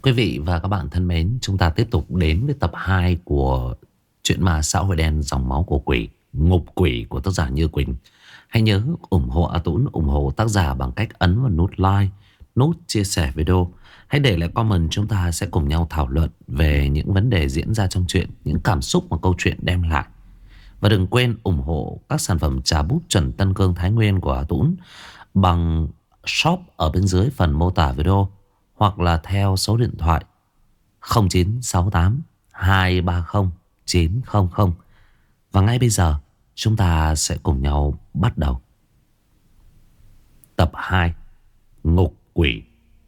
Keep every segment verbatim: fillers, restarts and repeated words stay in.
Quý vị và các bạn thân mến, chúng ta tiếp tục đến với tập hai của truyện ma xã hội đen dòng máu của quỷ, Ngục Quỷ của tác giả Như Quỳnh. Hãy nhớ ủng hộ A Tũng, ủng hộ tác giả bằng cách ấn vào nút like, nút chia sẻ video. Hãy để lại comment, chúng ta sẽ cùng nhau thảo luận về những vấn đề diễn ra trong truyện, những cảm xúc mà câu chuyện đem lại. Và đừng quên ủng hộ các sản phẩm trà bút chuẩn Tân Cương Thái Nguyên của A Tũng bằng shop ở bên dưới phần mô tả video, hoặc là theo số điện thoại không chín sáu tám hai ba không chín không không. Và ngay bây giờ chúng ta sẽ cùng nhau bắt đầu tập hai, Ngục Quỷ.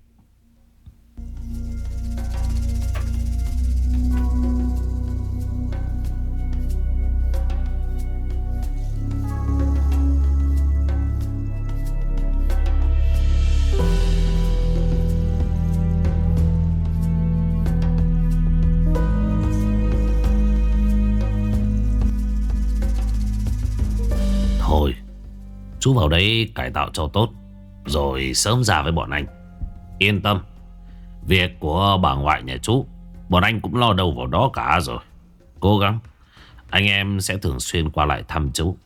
Thôi, chú vào đây cải tạo cho tốt, rồi sớm ra với bọn anh. Yên tâm, việc của bà ngoại nhà chú, bọn anh cũng lo đâu vào đó cả rồi. Cố gắng, anh em sẽ thường xuyên qua lại thăm chú.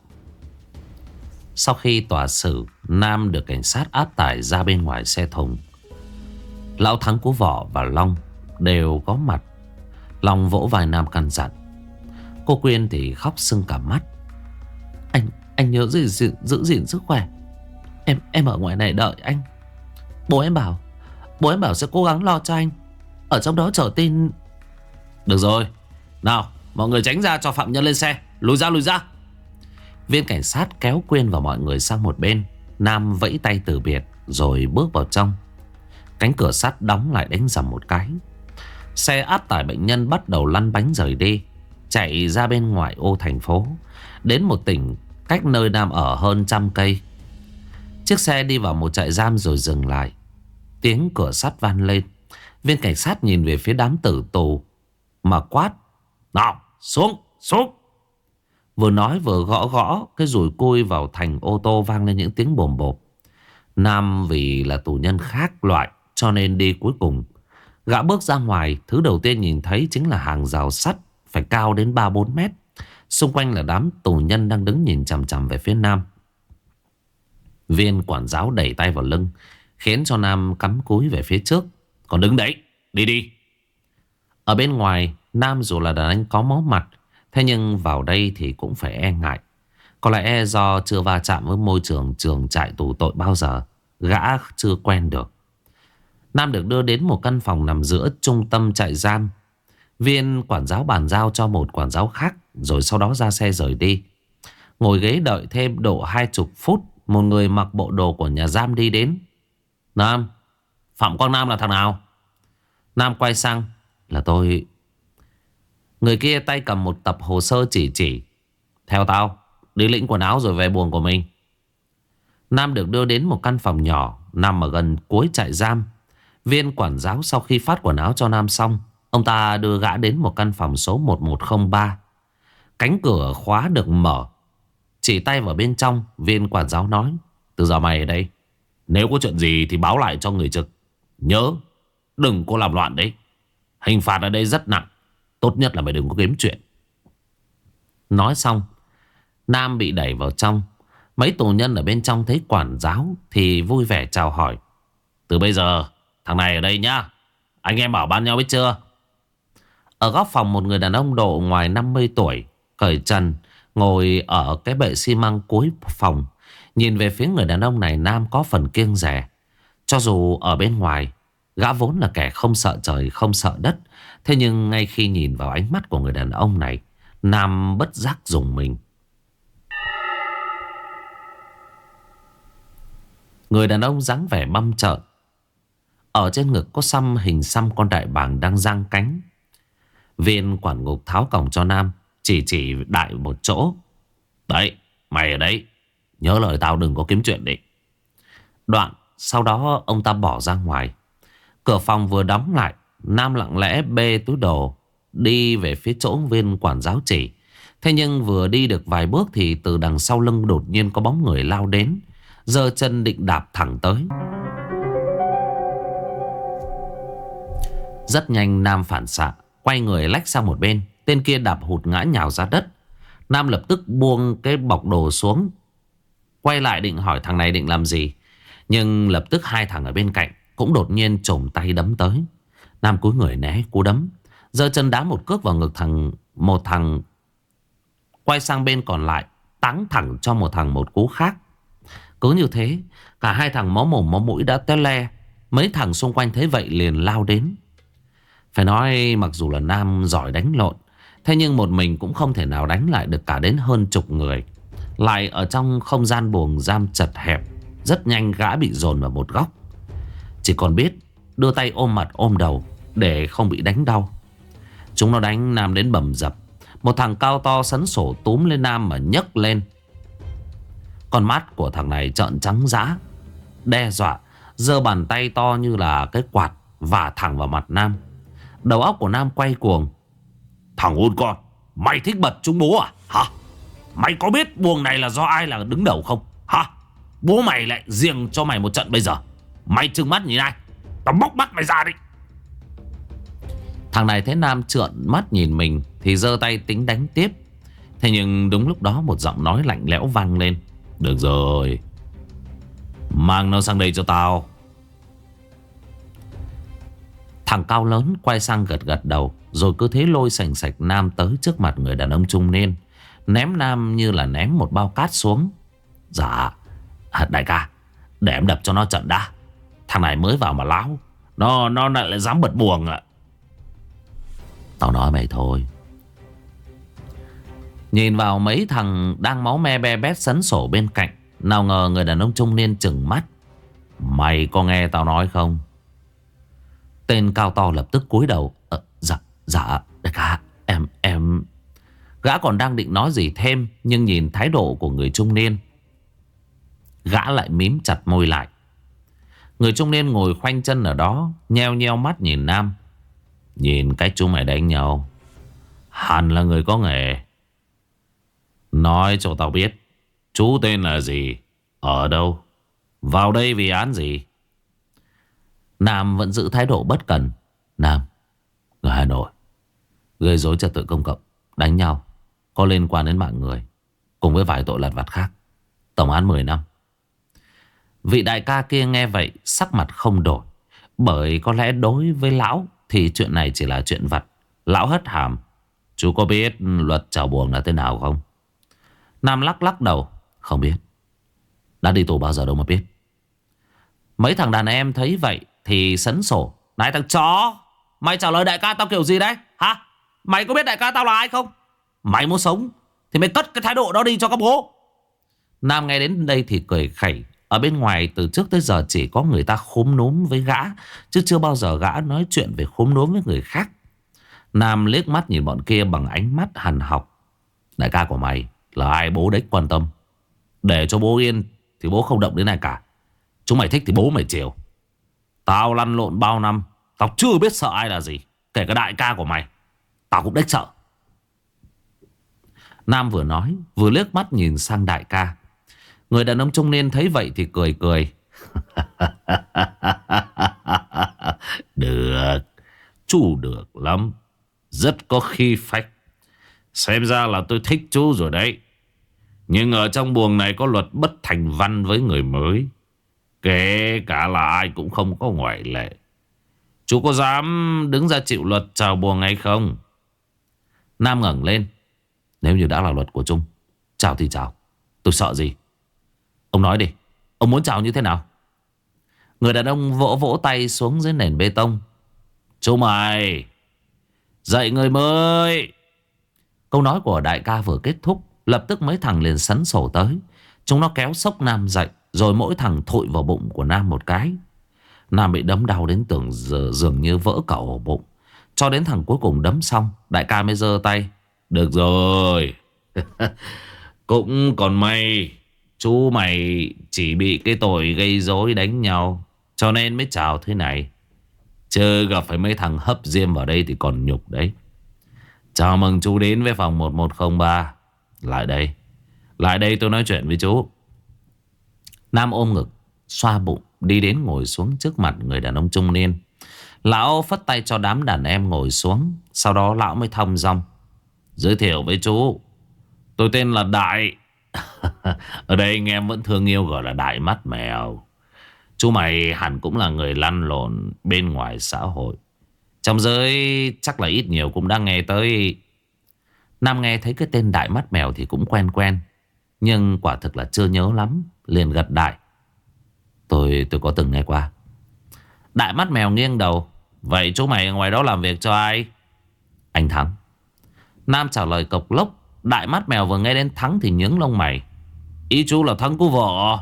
Sau khi tòa xử, Nam được cảnh sát áp tải ra bên ngoài xe thùng. Lão Thắng, Cú Vỏ và Long đều có mặt. Long vỗ vai Nam căn dặn. Cô Quyên thì khóc sưng cả mắt. Anh Anh nhớ giữ, giữ, giữ gìn sức khỏe. Em em ở ngoài này đợi anh. Bố em bảo Bố em bảo sẽ cố gắng lo cho anh. Ở trong đó chờ tin. Được rồi, nào mọi người tránh ra cho phạm nhân lên xe. Lùi ra lùi ra. Viên cảnh sát kéo Quyên và mọi người sang một bên. Nam vẫy tay từ biệt rồi bước vào trong. Cánh cửa sắt đóng lại đánh rầm một cái. Xe áp tải bệnh nhân bắt đầu lăn bánh rời đi, chạy ra bên ngoài ô thành phố, đến một tỉnh cách nơi Nam ở hơn trăm cây. Chiếc xe đi vào một trại giam rồi dừng lại. Tiếng cửa sắt vang lên. Viên cảnh sát nhìn về phía đám tử tù mà quát: nào, xuống, xuống. Vừa nói vừa gõ gõ cái rùi cui vào thành ô tô, vang lên những tiếng bồm bộp. Nam vì là tù nhân khác loại cho nên đi cuối cùng. Gã bước ra ngoài, thứ đầu tiên nhìn thấy chính là hàng rào sắt phải cao đến ba bốn mét. Xung quanh là đám tù nhân đang đứng nhìn chằm chằm về phía Nam. Viên quản giáo đẩy tay vào lưng, khiến cho Nam cắm cúi về phía trước. Còn đứng đấy, đi đi. Ở bên ngoài, Nam dù là đàn anh có máu mặt, thế nhưng vào đây thì cũng phải e ngại. Có lẽ do chưa va chạm với môi trường trường trại tù tội bao giờ, gã chưa quen được. Nam được đưa đến một căn phòng nằm giữa trung tâm trại giam. Viên quản giáo bàn giao cho một quản giáo khác, rồi sau đó ra xe rời đi. Ngồi ghế đợi thêm độ hai chục phút, một người mặc bộ đồ của nhà giam đi đến. Nam, Phạm Quang Nam là thằng nào? Nam quay sang: là tôi. Người kia tay cầm một tập hồ sơ chỉ chỉ: theo tao, đi lĩnh quần áo rồi về buồng của mình. Nam được đưa đến một căn phòng nhỏ nằm ở gần cuối trại giam. Viên quản giáo sau khi phát quần áo cho Nam xong, ông ta đưa gã đến một căn phòng số một một không ba. Cánh cửa khóa được mở. Chỉ tay vào bên trong, viên quản giáo nói: từ giờ mày ở đây, nếu có chuyện gì thì báo lại cho người trực. Nhớ, đừng có làm loạn đấy. Hình phạt ở đây rất nặng. Tốt nhất là mày đừng có kiếm chuyện. Nói xong, Nam bị đẩy vào trong. Mấy tù nhân ở bên trong thấy quản giáo thì vui vẻ chào hỏi: từ bây giờ thằng này ở đây nhá, anh em bảo ban nhau biết chưa? Ở góc phòng, một người đàn ông độ ngoài năm mươi tuổi, cởi trần, ngồi ở cái bệ xi măng cuối phòng. Nhìn về phía người đàn ông này, Nam có phần kiêng dè. Cho dù ở bên ngoài, gã vốn là kẻ không sợ trời không sợ đất, thế nhưng ngay khi nhìn vào ánh mắt của người đàn ông này, Nam bất giác rùng mình. Người đàn ông dáng vẻ băm trợn. Ở trên ngực có xăm hình xăm con đại bàng đang giang cánh. Viên quản ngục tháo còng cho Nam, chỉ chỉ đại một chỗ: đấy, mày ở đấy, nhớ lời tao, đừng có kiếm chuyện đi. Đoạn sau đó ông ta bỏ ra ngoài. Cửa phòng vừa đóng lại, Nam lặng lẽ bê túi đồ đi về phía chỗ viên quản giáo chỉ. Thế nhưng vừa đi được vài bước thì từ đằng sau lưng đột nhiên có bóng người lao đến, giơ chân định đạp thẳng tới. Rất nhanh Nam phản xạ, quay người lách sang một bên. Tên kia đạp hụt ngã nhào ra đất. Nam lập tức buông cái bọc đồ xuống, quay lại định hỏi thằng này định làm gì. Nhưng lập tức hai thằng ở bên cạnh cũng đột nhiên chồm tay đấm tới. Nam cúi người né cú đấm, giơ chân đá một cước vào ngực thằng một thằng, quay sang bên còn lại táng thẳng cho một thằng một cú khác. Cứ như thế, cả hai thằng máu mồm máu mũi đã té le. Mấy thằng xung quanh thấy vậy liền lao đến. Phải nói mặc dù là Nam giỏi đánh lộn, thế nhưng một mình cũng không thể nào đánh lại được cả đến hơn chục người. Lại ở trong không gian buồng giam chật hẹp, rất nhanh gã bị dồn vào một góc. Chỉ còn biết đưa tay ôm mặt ôm đầu để không bị đánh đau. Chúng nó đánh Nam đến bầm dập. Một thằng cao to sấn sổ túm lên Nam mà nhấc lên. Con mắt của thằng này trợn trắng dã, đe dọa, giơ bàn tay to như là cái quạt vả thẳng vào mặt Nam. Đầu óc của Nam quay cuồng. Thằng ôn con, mày thích bật chúng bố à? Hả? Mày có biết buồng này là do ai là đứng đầu không? Hả? Bố mày lại riêng cho mày một trận bây giờ. Mày trừng mắt nhìn ai? Tao bóc mắt mày ra đi. Thằng này thấy Nam trợn mắt nhìn mình thì giơ tay tính đánh tiếp. Thế nhưng đúng lúc đó một giọng nói lạnh lẽo vang lên. Được rồi, mang nó sang đây cho tao. Thằng cao lớn quay sang gật gật đầu, rồi cứ thế lôi sành sạch Nam tới trước mặt người đàn ông trung niên, ném Nam như là ném một bao cát xuống. Dạ đại ca, để em đập cho nó trận đã. Thằng này mới vào mà láo, Nó nó lại dám bật buồng ạ. Tao nói mày thôi. Nhìn vào mấy thằng đang máu me be bét sấn sổ bên cạnh, nào ngờ người đàn ông trung niên trừng mắt. Mày có nghe tao nói không? Tên cao to lập tức cúi đầu. ờ, Dạ, dạ, đại ca, em, em... Gã còn đang định nói gì thêm, nhưng nhìn thái độ của người trung niên, gã lại mím chặt môi lại. Người trung niên ngồi khoanh chân ở đó, nheo nheo mắt nhìn Nam. Nhìn cách chúng mày đánh nhau, hẳn là người có nghề. Nói cho tao biết, chú tên là gì, ở đâu, vào đây vì án gì? Nam vẫn giữ thái độ bất cần. Nam, người Hà Nội, gây rối trật tự công cộng, đánh nhau, có liên quan đến mạng người, cùng với vài tội lặt vặt khác. Tổng án mười năm. Vị đại ca kia nghe vậy sắc mặt không đổi, bởi có lẽ đối với lão thì chuyện này chỉ là chuyện vặt. Lão hất hàm. Chú có biết luật chào buồng là thế nào không? Nam lắc lắc đầu. Không biết. Đã đi tù bao giờ đâu mà biết. Mấy thằng đàn em thấy vậy thì sấn sổ. Này thằng chó, mày trả lời đại ca tao kiểu gì đấy hả? Mày có biết đại ca tao là ai không? Mày muốn sống thì mày cất cái thái độ đó đi cho các bố. Nam nghe đến đây thì cười khẩy. Ở bên ngoài từ trước tới giờ chỉ có người ta khúm núm với gã, chứ chưa bao giờ gã nói chuyện về khúm núm với người khác. Nam liếc mắt nhìn bọn kia bằng ánh mắt hằn học. Đại ca của mày là ai bố đếch quan tâm. Để cho bố yên thì bố không động đến ai cả. Chúng mày thích thì bố mày chiều. Tao lăn lộn bao năm, tao chưa biết sợ ai là gì. Kể cả đại ca của mày, tao cũng đếch sợ. Nam vừa nói vừa liếc mắt nhìn sang đại ca. Người đàn ông trung niên thấy vậy thì cười cười. Được, chú được lắm, rất có khí phách. Xem ra là tôi thích chú rồi đấy. Nhưng ở trong buồng này có luật bất thành văn với người mới. Kể cả là ai cũng không có ngoại lệ. Chú có dám đứng ra chịu luật chào buồng hay không? Nam ngẩng lên. Nếu như đã là luật của Trung, chào thì chào, tôi sợ gì? Ông nói đi, ông muốn chào như thế nào? Người đàn ông vỗ vỗ tay xuống dưới nền bê tông. Chú mày, dậy người mới. Câu nói của đại ca vừa kết thúc, lập tức mấy thằng liền sấn sổ tới. Chúng nó kéo xốc Nam dậy, rồi mỗi thằng thụi vào bụng của Nam một cái. Nam bị đấm đau đến tưởng dường như vỡ cả ổ bụng. Cho đến thằng cuối cùng đấm xong, đại ca mới giơ tay. Được rồi. Cũng còn may chú mày chỉ bị cái tội gây rối đánh nhau, cho nên mới chào thế này. Chứ gặp phải mấy thằng hấp diêm vào đây thì còn nhục đấy. Chào mừng chú đến với phòng một một không ba. Lại đây, lại đây tôi nói chuyện với chú. Nam ôm ngực, xoa bụng, đi đến ngồi xuống trước mặt người đàn ông trung niên. Lão phất tay cho đám đàn em ngồi xuống. Sau đó lão mới thong dong: giới thiệu với chú, tôi tên là Đại. Ở đây anh em vẫn thương yêu gọi là Đại Mắt Mèo. Chú mày hẳn cũng là người lăn lộn bên ngoài xã hội, trong giới chắc là ít nhiều cũng đã nghe tới. Nam nghe thấy cái tên Đại Mắt Mèo thì cũng quen quen, nhưng quả thực là chưa nhớ lắm, liền gật đại: Tôi tôi có từng nghe qua. Đại Mắt Mèo nghiêng đầu: vậy chú mày ở ngoài đó làm việc cho ai? Anh Thắng. Nam trả lời cộc lốc. Đại Mắt Mèo vừa nghe đến Thắng thì nhướng lông mày: ý chú là Thắng cu vợ?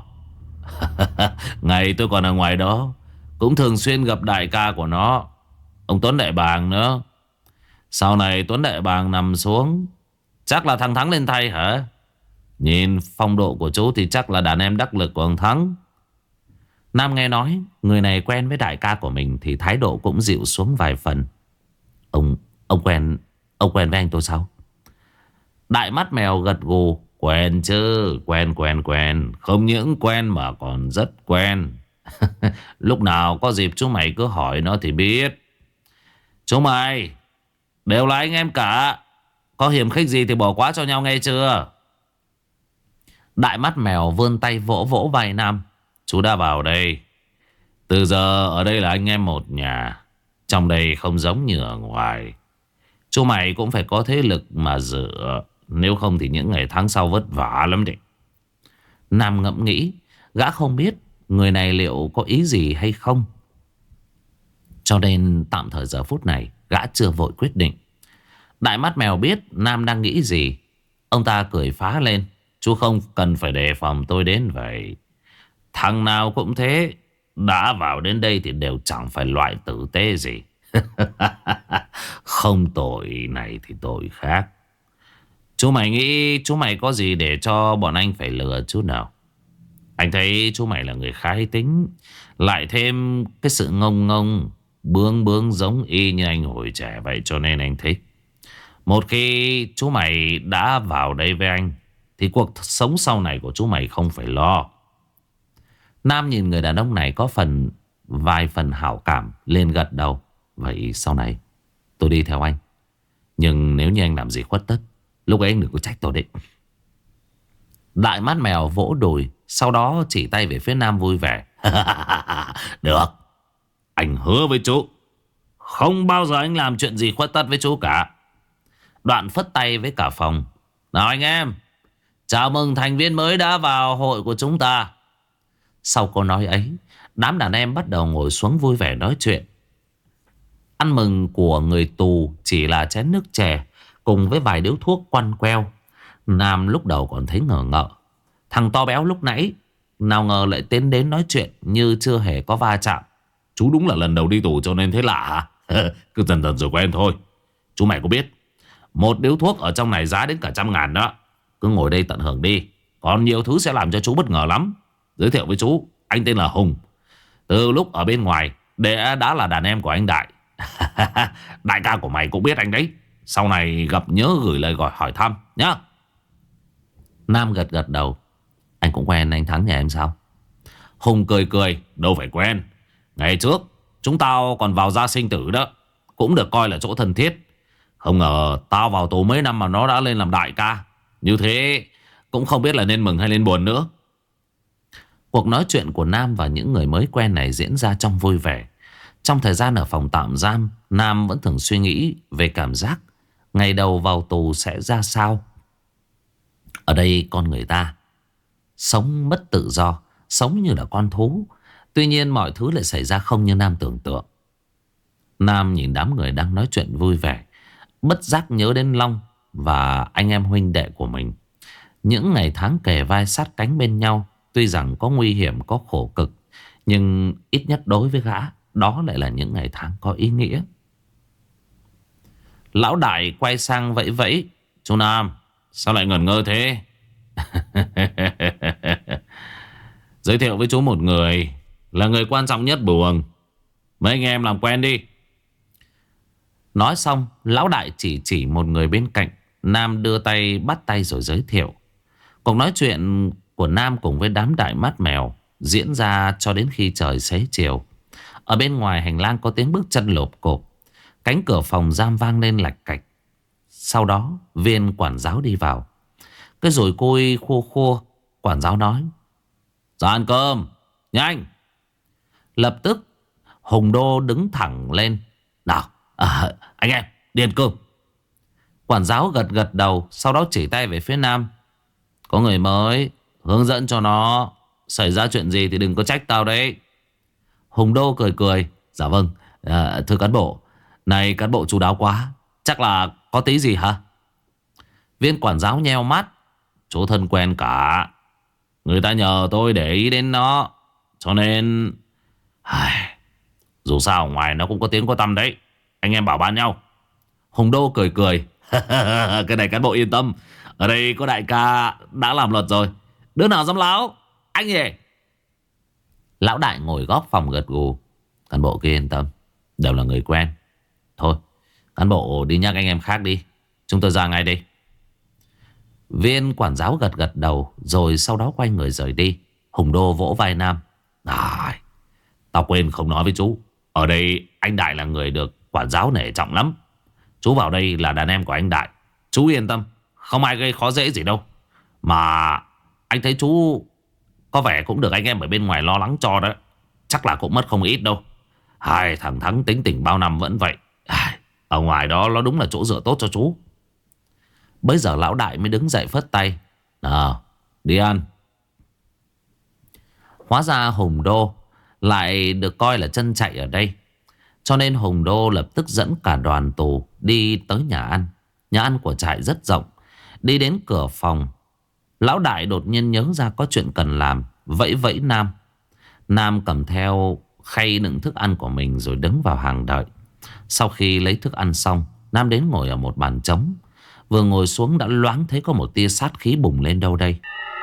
Ngày tôi còn ở ngoài đó cũng thường xuyên gặp đại ca của nó, ông Tuấn Đại Bàng nữa. Sau này Tuấn Đại Bàng nằm xuống, chắc là thằng Thắng lên thay hả? Nhìn phong độ của chú thì chắc là đàn em đắc lực của ông Thắng. Nam nghe nói người này quen với đại ca của mình thì thái độ cũng dịu xuống vài phần. Ông ông quen Ông quen với anh tôi sao? Đại Mắt Mèo gật gù: quen chứ, quen quen quen. Không những quen mà còn rất quen. Lúc nào có dịp chú mày cứ hỏi nó thì biết. Chú mày đều là anh em cả, có hiềm khích gì thì bỏ qua cho nhau nghe chưa? Đại Mắt Mèo vươn tay vỗ vỗ vai Nam: chú đã vào đây, từ giờ ở đây là anh em một nhà. Trong đây không giống như ở ngoài. Chú mày cũng phải có thế lực mà dựa, nếu không thì những ngày tháng sau vất vả lắm đấy. Nam ngẫm nghĩ, gã không biết người này liệu có ý gì hay không, cho nên tạm thời giờ phút này gã chưa vội quyết định. Đại Mắt Mèo biết Nam đang nghĩ gì, ông ta cười phá lên: chú không cần phải đề phòng tôi đến vậy. Thằng nào cũng thế, đã vào đến đây thì đều chẳng phải loại tử tế gì. Không tội này thì tội khác. Chú mày nghĩ chú mày có gì để cho bọn anh phải lừa chút nào? Anh thấy chú mày là người khá tính, lại thêm cái sự ngông ngông bướng bướng giống y như anh hồi trẻ vậy, cho nên anh thích. Một khi chú mày đã vào đây với anh thì cuộc sống sau này của chú mày không phải lo. Nam nhìn người đàn ông này có phần vài phần hảo cảm, liền gật đầu: vậy sau này tôi đi theo anh, nhưng nếu như anh làm gì khuất tất, lúc ấy anh đừng có trách tôi đấy. Đại Mắt Mèo vỗ đùi, sau đó chỉ tay về phía Nam vui vẻ: được, anh hứa với chú, không bao giờ anh làm chuyện gì khuất tất với chú cả. Đoạn phất tay với cả phòng: nào anh em, chào mừng thành viên mới đã vào hội của chúng ta. Sau câu nói ấy, đám đàn em bắt đầu ngồi xuống vui vẻ nói chuyện. Ăn mừng của người tù chỉ là chén nước chè cùng với vài điếu thuốc quăn queo. Nam lúc đầu còn thấy ngờ ngợ, thằng to béo lúc nãy nào ngờ lại tiến đến nói chuyện như chưa hề có va chạm. Chú đúng là lần đầu đi tù cho nên thế lạ hả? Cứ dần dần rồi quen thôi. Chú mày có biết một điếu thuốc ở trong này giá đến cả trăm ngàn đó. Cứ ngồi đây tận hưởng đi, còn nhiều thứ sẽ làm cho chú bất ngờ lắm. Giới thiệu với chú, anh tên là Hùng. Từ lúc ở bên ngoài để đã là đàn em của anh Đại. Đại ca của mày cũng biết anh đấy, sau này gặp nhớ gửi lời gọi hỏi thăm nhá. Nam gật gật đầu: anh cũng quen anh Thắng nhà em sao? Hùng cười cười: đâu phải quen, ngày trước chúng tao còn vào gia sinh tử đó, cũng được coi là chỗ thân thiết. Không ngờ tao vào tù mấy năm mà nó đã lên làm đại ca. Như thế cũng không biết là nên mừng hay nên buồn nữa. Cuộc nói chuyện của Nam và những người mới quen này diễn ra trong vui vẻ. Trong thời gian ở phòng tạm giam, Nam vẫn thường suy nghĩ về cảm giác ngày đầu vào tù sẽ ra sao. Ở đây con người ta sống mất tự do, sống như là con thú. Tuy nhiên mọi thứ lại xảy ra không như Nam tưởng tượng. Nam nhìn đám người đang nói chuyện vui vẻ, bất giác nhớ đến Long và anh em huynh đệ của mình. Những ngày tháng kề vai sát cánh bên nhau, tuy rằng có nguy hiểm, có khổ cực, nhưng ít nhất đối với gã, đó lại là những ngày tháng có ý nghĩa. Lão Đại quay sang vẫy vẫy: chú Nam, sao lại ngẩn ngơ thế? Giới thiệu với chú một người, là người quan trọng nhất buồng. Mấy anh em làm quen đi. Nói xong, Lão Đại chỉ chỉ một người bên cạnh. Nam đưa tay bắt tay rồi giới thiệu. Cuộc nói chuyện của Nam cùng với đám Đại Mắt Mèo diễn ra cho đến khi trời xế chiều. Ở bên ngoài hành lang có tiếng bước chân lộp cộp. Cánh cửa phòng giam vang lên lạch cạch. Sau đó Viên quản giáo đi vào. Cái rùi cui khua khua. Quản giáo nói: "Ra ăn cơm, nhanh!" Lập tức Hùng Đô đứng thẳng lên: "Nào, à, anh em, đi ăn cơm." Quản giáo gật gật đầu. Sau đó chỉ tay về phía Nam: "Có người mới, hướng dẫn cho nó. Xảy ra chuyện gì thì đừng có trách tao đấy." Hùng Đô cười cười: "Dạ vâng, à, thưa cán bộ. Này cán bộ chu đáo quá. Chắc là có tí gì hả?" Viên quản giáo nheo mắt: "Chú thân quen cả. Người ta nhờ tôi để ý đến nó, cho nên ai, dù sao ở ngoài nó cũng có tiếng có tăm đấy. Anh em bảo ban nhau." Hùng Đô cười cười: "Cái này cán bộ yên tâm. Ở đây có đại ca đã làm luật rồi. Đứa nào dám láo, anh nhỉ?" Lão đại ngồi góc phòng gật gù: "Cán bộ kia yên tâm, đều là người quen. Thôi, cán bộ đi nhắc anh em khác đi. Chúng tôi ra ngay đây." Viên quản giáo gật gật đầu. Rồi sau đó quay người rời đi. Hùng Đô vỗ vai Nam: "À, tao quên không nói với chú. Ở đây anh Đại là người được quản giáo nể trọng lắm. Chú vào đây là đàn em của anh Đại. Chú yên tâm, không ai gây khó dễ gì đâu. Mà anh thấy chú có vẻ cũng được anh em ở bên ngoài lo lắng cho đó. Chắc là cũng mất không ít đâu. Hai thằng Thắng tính tình bao năm vẫn vậy. À, ở ngoài đó nó đúng là chỗ dựa tốt cho chú." Bây giờ lão đại mới đứng dậy phất tay: "Nào, đi ăn." Hóa ra Hùng Đô lại được coi là chân chạy ở đây. Cho nên Hùng Đô lập tức dẫn cả đoàn tù đi tới nhà ăn. Nhà ăn của trại rất rộng. Đi đến cửa phòng, lão đại đột nhiên nhớ ra có chuyện cần làm. Vẫy vẫy Nam. Nam cầm theo khay đựng thức ăn của mình rồi đứng vào hàng đợi. Sau khi lấy thức ăn xong, Nam đến ngồi ở một bàn trống. Vừa ngồi xuống đã loáng thấy có một tia sát khí bùng lên đâu đây.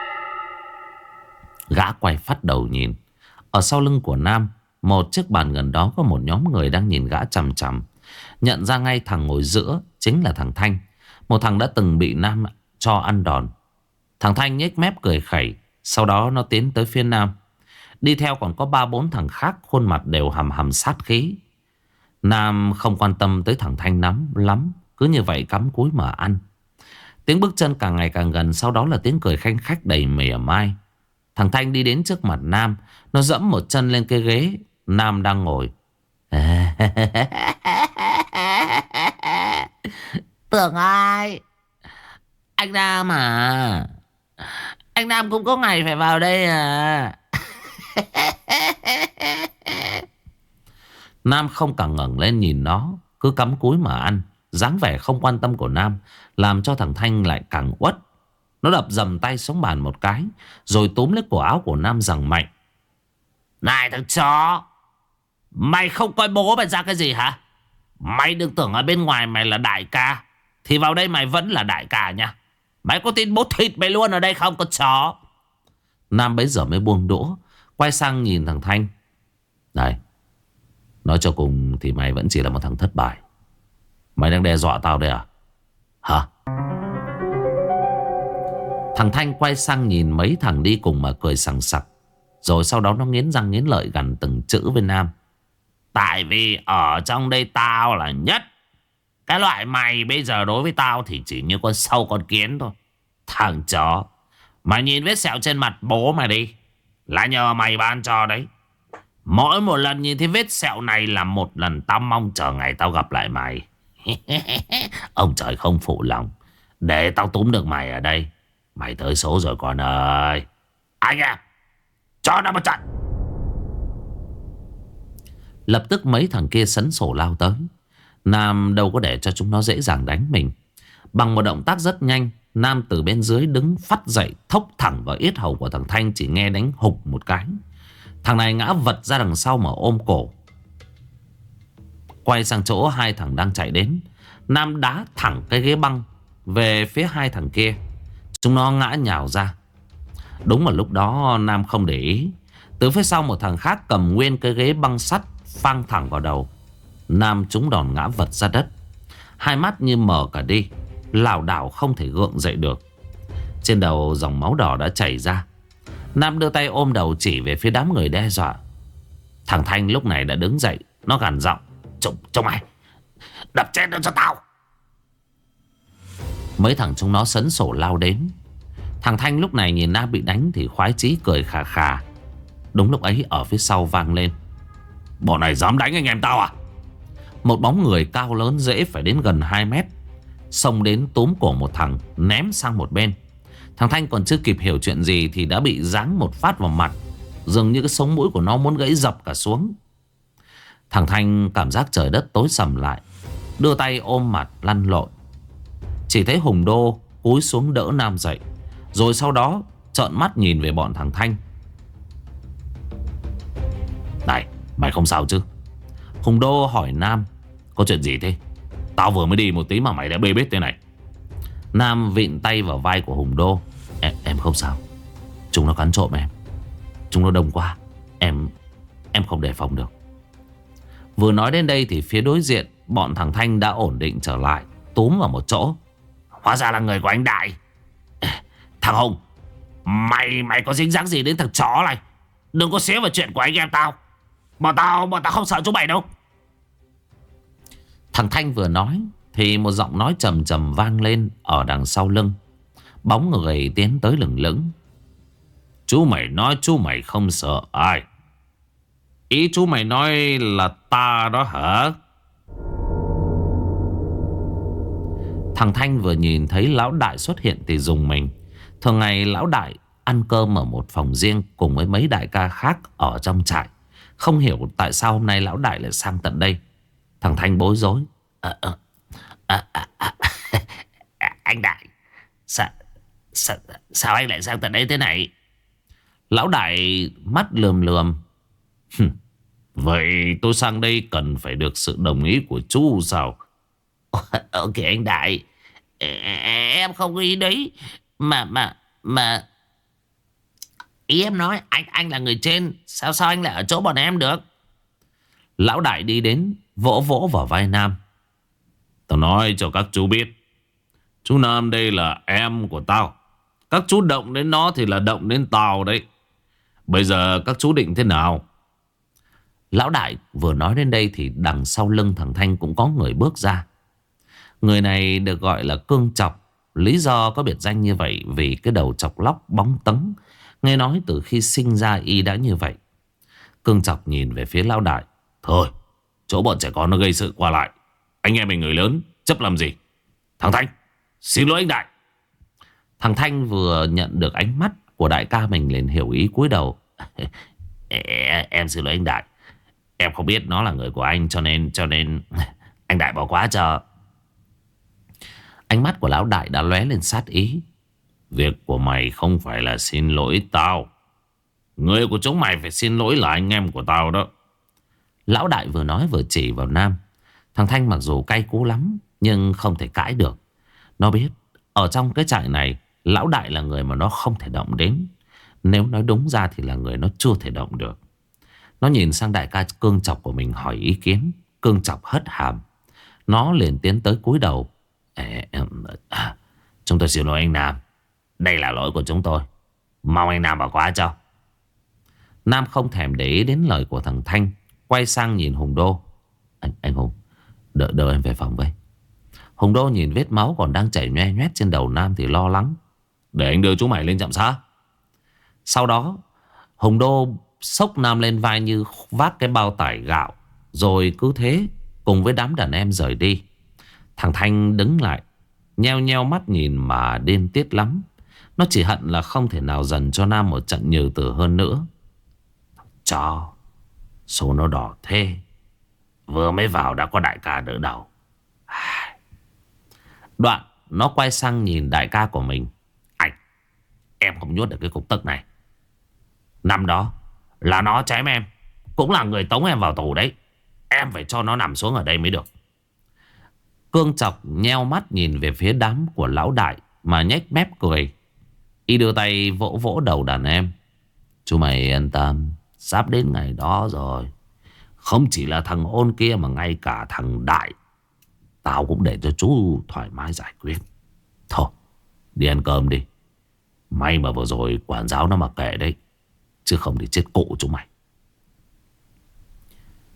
Gã quay phát đầu nhìn. Ở sau lưng của Nam, một chiếc bàn gần đó có một nhóm người đang nhìn gã chằm chằm. Nhận ra ngay thằng ngồi giữa chính là thằng Thanh, một thằng đã từng bị Nam cho ăn đòn. Thằng Thanh nhếch mép cười khẩy. Sau đó nó tiến tới phía Nam. Đi theo còn có ba bốn thằng khác, khuôn mặt đều hầm hầm sát khí. Nam không quan tâm tới thằng Thanh lắm lắm, cứ như vậy cắm cúi mà ăn. Tiếng bước chân càng ngày càng gần. Sau đó là tiếng cười khanh khách đầy mỉa mai. Thằng Thanh đi đến trước mặt Nam. Nó dẫm một chân lên cái ghế Nam đang ngồi. "Tưởng ai? Anh Nam à? Anh Nam cũng có ngày phải vào đây à?" Nam không càng ngẩng lên nhìn nó, cứ cắm cúi mà ăn. Dáng vẻ không quan tâm của Nam làm cho thằng Thanh lại càng uất. Nó đập dầm tay xuống bàn một cái, rồi túm lấy cổ áo của Nam giằng mạnh: "Này thằng chó, mày không coi bố mày ra cái gì hả? Mày đừng tưởng ở bên ngoài mày là đại ca, thì vào đây mày vẫn là đại ca nha. Mày có tin bố thịt mày luôn ở đây không con chó?" Nam bấy giờ mới buông đũa, quay sang nhìn thằng Thanh: "Này, nói cho cùng thì mày vẫn chỉ là một thằng thất bại. Mày đang đe dọa tao đây à? Hả?" Thằng Thanh quay sang nhìn mấy thằng đi cùng mà cười sằng sặc. Rồi sau đó nó nghiến răng nghiến lợi gằn từng chữ với Nam: "Tại vì ở trong đây tao là nhất. Cái loại mày bây giờ đối với tao thì chỉ như con sâu con kiến thôi. Thằng chó, mày nhìn vết sẹo trên mặt bố mày đi, là nhờ mày ban cho đấy. Mỗi một lần nhìn thấy vết sẹo này là một lần tao mong chờ ngày tao gặp lại mày." Ông trời không phụ lòng, để tao túm được mày ở đây. Mày tới số rồi con ơi. Anh em, cho nó một trận. Lập tức mấy thằng kia sấn sổ lao tới. Nam đâu có để cho chúng nó dễ dàng đánh mình. Bằng một động tác rất nhanh, Nam từ bên dưới đứng phắt dậy, thốc thẳng vào yết hầu của thằng Thanh. Chỉ nghe đánh hục một cái, thằng này ngã vật ra đằng sau mà ôm cổ. Quay sang chỗ hai thằng đang chạy đến, Nam đá thẳng cái ghế băng về phía hai thằng kia. Chúng nó ngã nhào ra. Đúng vào lúc đó Nam không để ý, từ phía sau một thằng khác cầm nguyên cái ghế băng sắt phang thẳng vào đầu. Nam trúng đòn ngã vật ra đất, hai mắt như mở cả đi, lảo đảo không thể gượng dậy được. Trên đầu dòng máu đỏ đã chảy ra. Nam đưa tay ôm đầu chỉ về phía đám người đe dọa: Thằng Thanh lúc này đã đứng dậy. Nó gằn giọng: Chúng, chúng mày đập chết nó cho tao. Mấy thằng chúng nó sấn sổ lao đến. Thằng Thanh lúc này nhìn Nam bị đánh thì khoái chí cười khà khà. Đúng lúc ấy ở phía sau vang lên: Bọn này dám đánh anh em tao à? Một bóng người cao lớn dễ phải đến gần hai mét xông đến túm cổ một thằng, ném sang một bên. Thằng Thanh còn chưa kịp hiểu chuyện gì thì đã bị giáng một phát vào mặt. Dường như cái sống mũi của nó muốn gãy dập cả xuống. Thằng Thanh cảm giác trời đất tối sầm lại, đưa tay ôm mặt lăn lộn. Chỉ thấy Hùng Đô cúi xuống đỡ Nam dậy, rồi sau đó trợn mắt nhìn về bọn thằng Thanh. Này, mày không sao chứ? Hùng Đô hỏi Nam: Có chuyện gì thế? Tao vừa mới đi một tí mà mày đã bê bết thế này. Nam vịn tay vào vai của Hùng Đô: Em, em không sao. Chúng nó cắn trộm em. Chúng nó đông quá. Em Em không đề phòng được. Vừa nói đến đây thì phía đối diện, bọn thằng Thanh đã ổn định trở lại, túm vào một chỗ. Hóa ra là người của anh Đại. Thằng Hùng, Mày mày có dính dáng gì đến thằng chó này? Đừng có xía vào chuyện của anh em tao. Bọn tao Bọn tao không sợ chúng mày đâu. Thằng Thanh vừa nói thì một giọng nói trầm trầm vang lên ở đằng sau lưng. Bóng người tiến tới lửng lững. Chú mày nói chú mày không sợ ai? Ý chú mày nói là ta đó hả? Thằng Thanh vừa nhìn thấy lão đại xuất hiện thì rùng mình. Thường ngày lão đại ăn cơm ở một phòng riêng cùng với mấy đại ca khác ở trong trại. Không hiểu tại sao hôm nay lão đại lại sang tận đây. Thằng Thanh bối rối: à, à, à, à, à, Anh Đại, sao, sao, sao anh lại sang tận đây thế này? Lão đại mắt lườm lườm: Vậy tôi sang đây cần phải được sự đồng ý của chú sao? Ok anh Đại, em không có ý đấy. Mà mà mà ý em nói anh anh là người trên, sao sao anh lại ở chỗ bọn em được? Lão đại đi đến vỗ vỗ vào vai Nam: Tao nói cho các chú biết, chú Nam đây là em của tao. Các chú động đến nó thì là động đến tao đấy. Bây giờ các chú định thế nào? Lão đại vừa nói đến đây thì đằng sau lưng thằng Thanh cũng có người bước ra. Người này được gọi là Cương Chọc. Lý do có biệt danh như vậy vì cái đầu chọc lóc bóng tấn. Nghe nói từ khi sinh ra y đã như vậy. Cương Chọc nhìn về phía lão đại: Thôi, chỗ bọn trẻ con nó gây sự qua lại, anh em mình người lớn chấp làm gì? Thằng Thanh, xin lỗi anh Đại. Thằng Thanh vừa nhận được ánh mắt của đại ca mình liền hiểu ý, cúi đầu: Em xin lỗi anh Đại. Em không biết nó là người của anh, cho nên cho nên anh Đại bỏ qua cho. Ánh mắt của lão đại đã lóe lên sát ý: Việc của mày không phải là xin lỗi tao. Người của chúng mày phải xin lỗi là anh em của tao đó. Lão đại vừa nói vừa chỉ vào Nam. Thằng Thanh mặc dù cay cú lắm nhưng không thể cãi được. Nó biết ở trong cái trại này lão đại là người mà nó không thể động đến. Nếu nói đúng ra thì là người nó chưa thể động được. Nó nhìn sang đại ca Cương Chọc của mình hỏi ý kiến. Cương Chọc hất hàm. Nó liền tiến tới cúi đầu: Ê, à, Chúng tôi xin lỗi anh Nam. Đây là lỗi của chúng tôi. Mong anh Nam bỏ qua cho. Nam không thèm để ý đến lời của thằng Thanh, quay sang nhìn Hùng Đô: Anh, anh Hùng, đợi, đợi em về phòng với. Hùng Đô nhìn vết máu còn đang chảy nhoe nhoét trên đầu Nam thì lo lắng: Để anh đưa chú mày lên trạm xá. Sau đó Hùng Đô xốc Nam lên vai như vác cái bao tải gạo, rồi cứ thế cùng với đám đàn em rời đi. Thằng Thanh đứng lại, nheo nheo mắt nhìn mà điên tiết lắm. Nó chỉ hận là không thể nào dần cho Nam một trận nhừ tử hơn nữa. Cho số nó đỏ thế, vừa mới vào đã có đại ca đỡ đầu. Đoạn nó quay sang nhìn đại ca của mình: Anh, em không nhốt được cái cục tức này. Năm đó là nó chém em, cũng là người tống em vào tù đấy. Em phải cho nó nằm xuống ở đây mới được. Cương Chọc nheo mắt nhìn về phía đám của lão đại mà nhếch mép cười. Y đưa tay vỗ vỗ đầu đàn em: Chú mày yên tâm, sắp đến ngày đó rồi. Không chỉ là thằng Ôn kia mà ngay cả thằng Đại tao cũng để cho chú thoải mái giải quyết. Thôi, đi ăn cơm đi. May mà vừa rồi quản giáo nó mặc kệ đấy, chứ không thì chết cụ chúng mày.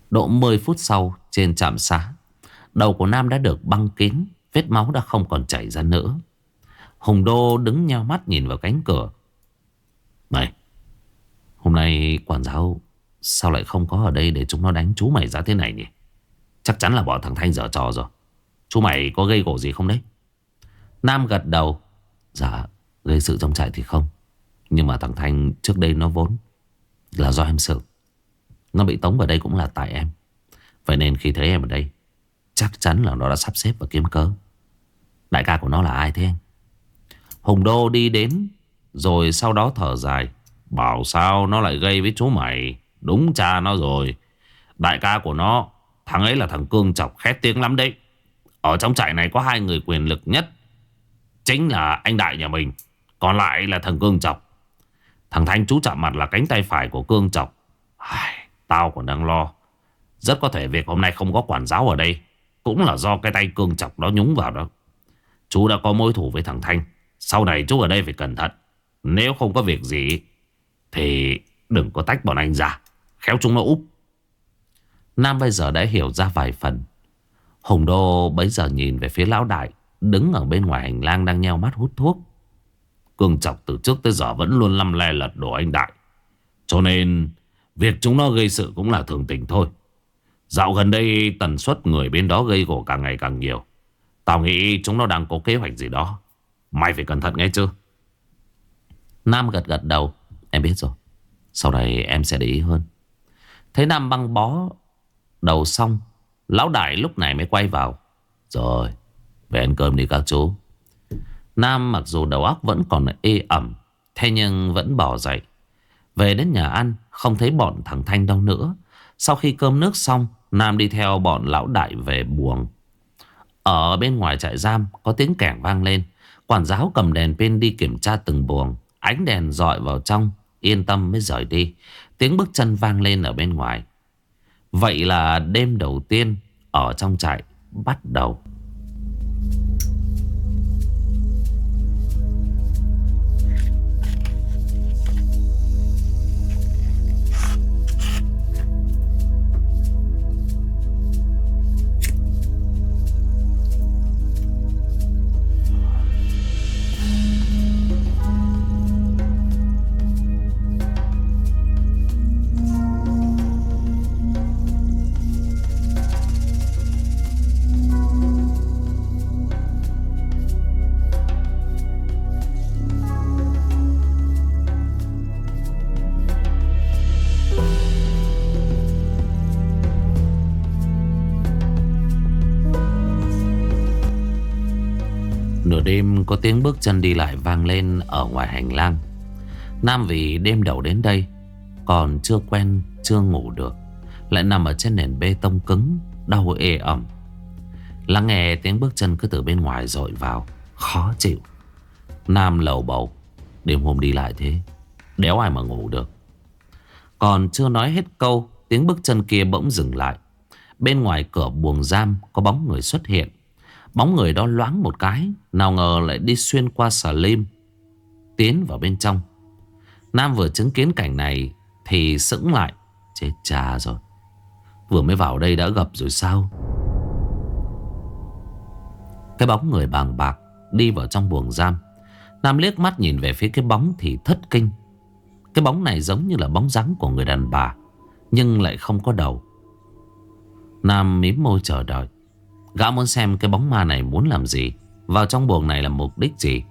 Độ mười phút sau, trên trạm xá, đầu của Nam đã được băng kín, vết máu đã không còn chảy ra nữa. Hùng Đô đứng nheo mắt nhìn vào cánh cửa. Này, hôm nay quản giáo sao lại không có ở đây để chúng nó đánh chú mày ra thế này nhỉ? Chắc chắn là bọn thằng Thanh giở trò rồi. Chú mày có gây gổ gì không đấy? Nam gật đầu. Dạ, gây sự trong trại thì không. Nhưng mà thằng Thanh trước đây nó vốn là do em xử. Nó bị tống vào đây cũng là tại em. Vậy nên khi thấy em ở đây, chắc chắn là nó đã sắp xếp và kiếm cớ. Đại ca của nó là ai thế anh? Hùng Đô đi đến, rồi sau đó thở dài. Bảo sao nó lại gây với chú mày? Đúng cha nó rồi. Đại ca của nó, thằng ấy là thằng Cương Chọc, khét tiếng lắm đấy. Ở trong trại này có hai người quyền lực nhất, chính là anh Đại nhà mình, còn lại là thằng Cương Chọc. Thằng Thanh chú chạm mặt là cánh tay phải của Cương Chọc. Ai, tao còn đang lo. Rất có thể việc hôm nay không có quản giáo ở đây cũng là do cái tay Cương Chọc đó nhúng vào đó. Chú đã có mối thù với thằng Thanh. Sau này chú ở đây phải cẩn thận. Nếu không có việc gì thì đừng có tách bọn anh ra, khéo chúng nó úp. Nam bây giờ đã hiểu ra vài phần. Hùng Đô bấy giờ nhìn về phía lão đại đứng ở bên ngoài hành lang đang nheo mắt hút thuốc. Cương Chọc từ trước tới giờ vẫn luôn lăm le lật đổ anh Đại, cho nên việc chúng nó gây sự cũng là thường tình thôi. Dạo gần đây tần suất người bên đó gây gổ càng ngày càng nhiều. Tao nghĩ chúng nó đang có kế hoạch gì đó. Mày phải cẩn thận nghe chưa? Nam gật gật đầu. Em biết rồi, sau này em sẽ để ý hơn. Thấy Nam băng bó đầu xong, lão đại lúc này mới quay vào. Rồi, về ăn cơm đi các chú. Nam mặc dù đầu óc vẫn còn ê ẩm, thế nhưng vẫn bỏ dậy. Về đến nhà ăn, không thấy bọn thằng Thanh đâu nữa. Sau khi cơm nước xong, Nam đi theo bọn lão đại về buồng. Ở bên ngoài trại giam có tiếng kẻng vang lên. Quản giáo cầm đèn pin đi kiểm tra từng buồng. Ánh đèn dọi vào trong, yên tâm mới rời đi. Tiếng bước chân vang lên ở bên ngoài. Vậy là đêm đầu tiên ở trong trại bắt đầu. Nửa đêm có tiếng bước chân đi lại vang lên ở ngoài hành lang. Nam vì đêm đầu đến đây còn chưa quen, chưa ngủ được, lại nằm ở trên nền bê tông cứng, đau ê ẩm. Lắng nghe tiếng bước chân cứ từ bên ngoài dội vào, khó chịu. Nam lầu bầu. Đêm hôm đi lại thế, đéo ai mà ngủ được. Còn chưa nói hết câu, tiếng bước chân kia bỗng dừng lại. Bên ngoài cửa buồng giam có bóng người xuất hiện. Bóng người đó loáng một cái, nào ngờ lại đi xuyên qua xà lim, tiến vào bên trong. Nam vừa chứng kiến cảnh này thì sững lại. Chết cha rồi, vừa mới vào đây đã gặp rồi sao? Cái bóng người bàng bạc đi vào trong buồng giam. Nam liếc mắt nhìn về phía cái bóng thì thất kinh. Cái bóng này giống như là bóng dáng của người đàn bà, nhưng lại không có đầu. Nam mím môi chờ đợi. Gã muốn xem cái bóng ma này muốn làm gì, vào trong buồng này là mục đích gì.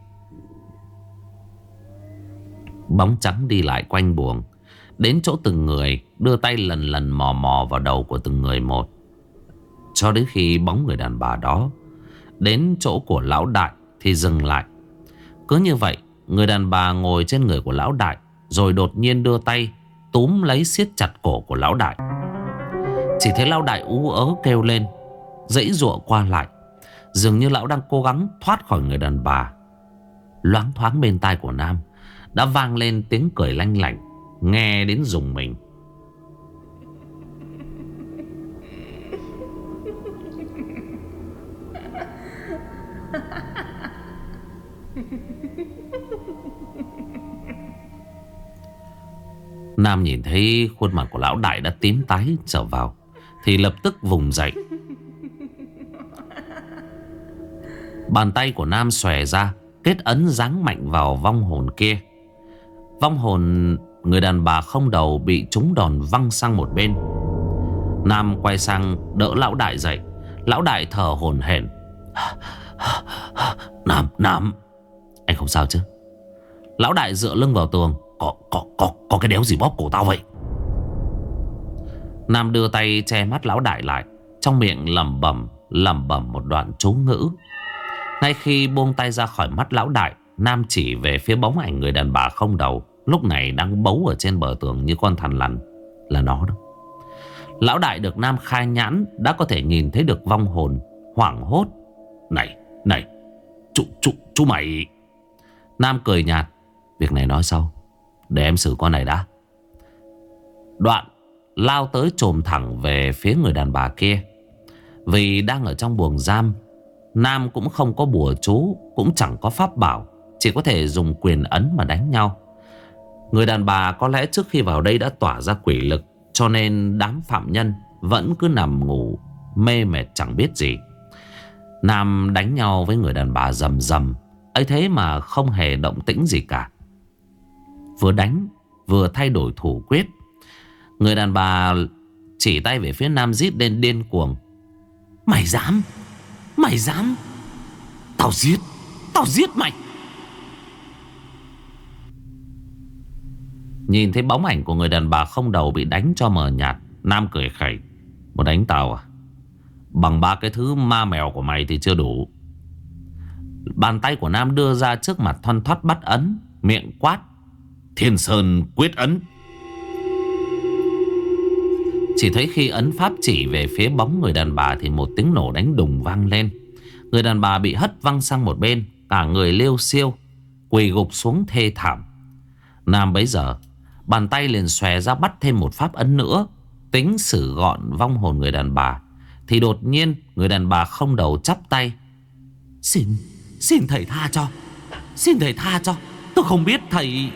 Bóng trắng đi lại quanh buồng, đến chỗ từng người, đưa tay lần lần mò mò vào đầu của từng người một, cho đến khi bóng người đàn bà đó đến chỗ của lão đại thì dừng lại. Cứ như vậy, người đàn bà ngồi trên người của lão đại, rồi đột nhiên đưa tay túm lấy siết chặt cổ của lão đại. Chỉ thấy lão đại ú ớ kêu lên, giãy giụa qua lại, dường như lão đang cố gắng thoát khỏi người đàn bà. Loáng thoáng bên tai của Nam đã vang lên tiếng cười lanh lảnh, nghe đến rùng mình. Nam nhìn thấy khuôn mặt của lão đại đã tím tái trở vào, thì lập tức vùng dậy. Bàn tay của Nam xòe ra, kết ấn giáng mạnh vào vong hồn kia. Vong hồn người đàn bà không đầu bị trúng đòn văng sang một bên. Nam quay sang đỡ lão đại dậy. Lão đại thở hổn hển. Nam, Nam, anh không sao chứ? Lão đại dựa lưng vào tường. Có, có, có, có cái đéo gì bóp cổ tao vậy? Nam đưa tay che mắt lão đại lại, trong miệng lẩm bẩm lẩm bẩm một đoạn chú ngữ. Ngay khi buông tay ra khỏi mắt lão đại, Nam chỉ về phía bóng ảnh người đàn bà không đầu, lúc này đang bấu ở trên bờ tường như con thằn lằn. Là nó đó. Lão đại được Nam khai nhãn đã có thể nhìn thấy được vong hồn, hoảng hốt. Này, này, chú, chú, chú mày. Nam cười nhạt. Việc này nói sau, để em xử con này đã. Đoạn lao tới chồm thẳng về phía người đàn bà kia. Vì đang ở trong buồng giam, Nam cũng không có bùa chú, cũng chẳng có pháp bảo, chỉ có thể dùng quyền ấn mà đánh nhau. Người đàn bà có lẽ trước khi vào đây đã tỏa ra quỷ lực, cho nên đám phạm nhân vẫn cứ nằm ngủ mê mệt chẳng biết gì. Nam đánh nhau với người đàn bà rầm rầm, ấy thế mà không hề động tĩnh gì cả. Vừa đánh vừa thay đổi thủ quyết. Người đàn bà chỉ tay về phía Nam rít lên điên cuồng. Mày dám, mày dám, tao giết, tao giết mày. Nhìn thấy bóng ảnh của người đàn bà không đầu bị đánh cho mờ nhạt, Nam cười khẩy. Muốn đánh tao à? Bằng ba cái thứ ma mèo của mày thì chưa đủ. Bàn tay của Nam đưa ra trước mặt thoăn thoắt bắt ấn, miệng quát. Thiên Sơn quyết ấn. Chỉ thấy khi ấn pháp chỉ về phía bóng người đàn bà thì một tiếng nổ đánh đùng vang lên. Người đàn bà bị hất văng sang một bên, cả người liêu xiêu, quỳ gục xuống thê thảm. Nam bấy giờ bàn tay liền xòe ra bắt thêm một pháp ấn nữa, tính xử gọn vong hồn người đàn bà. Thì đột nhiên người đàn bà không đầu chắp tay. Xin, xin thầy tha cho, xin thầy tha cho, tôi không biết thầy.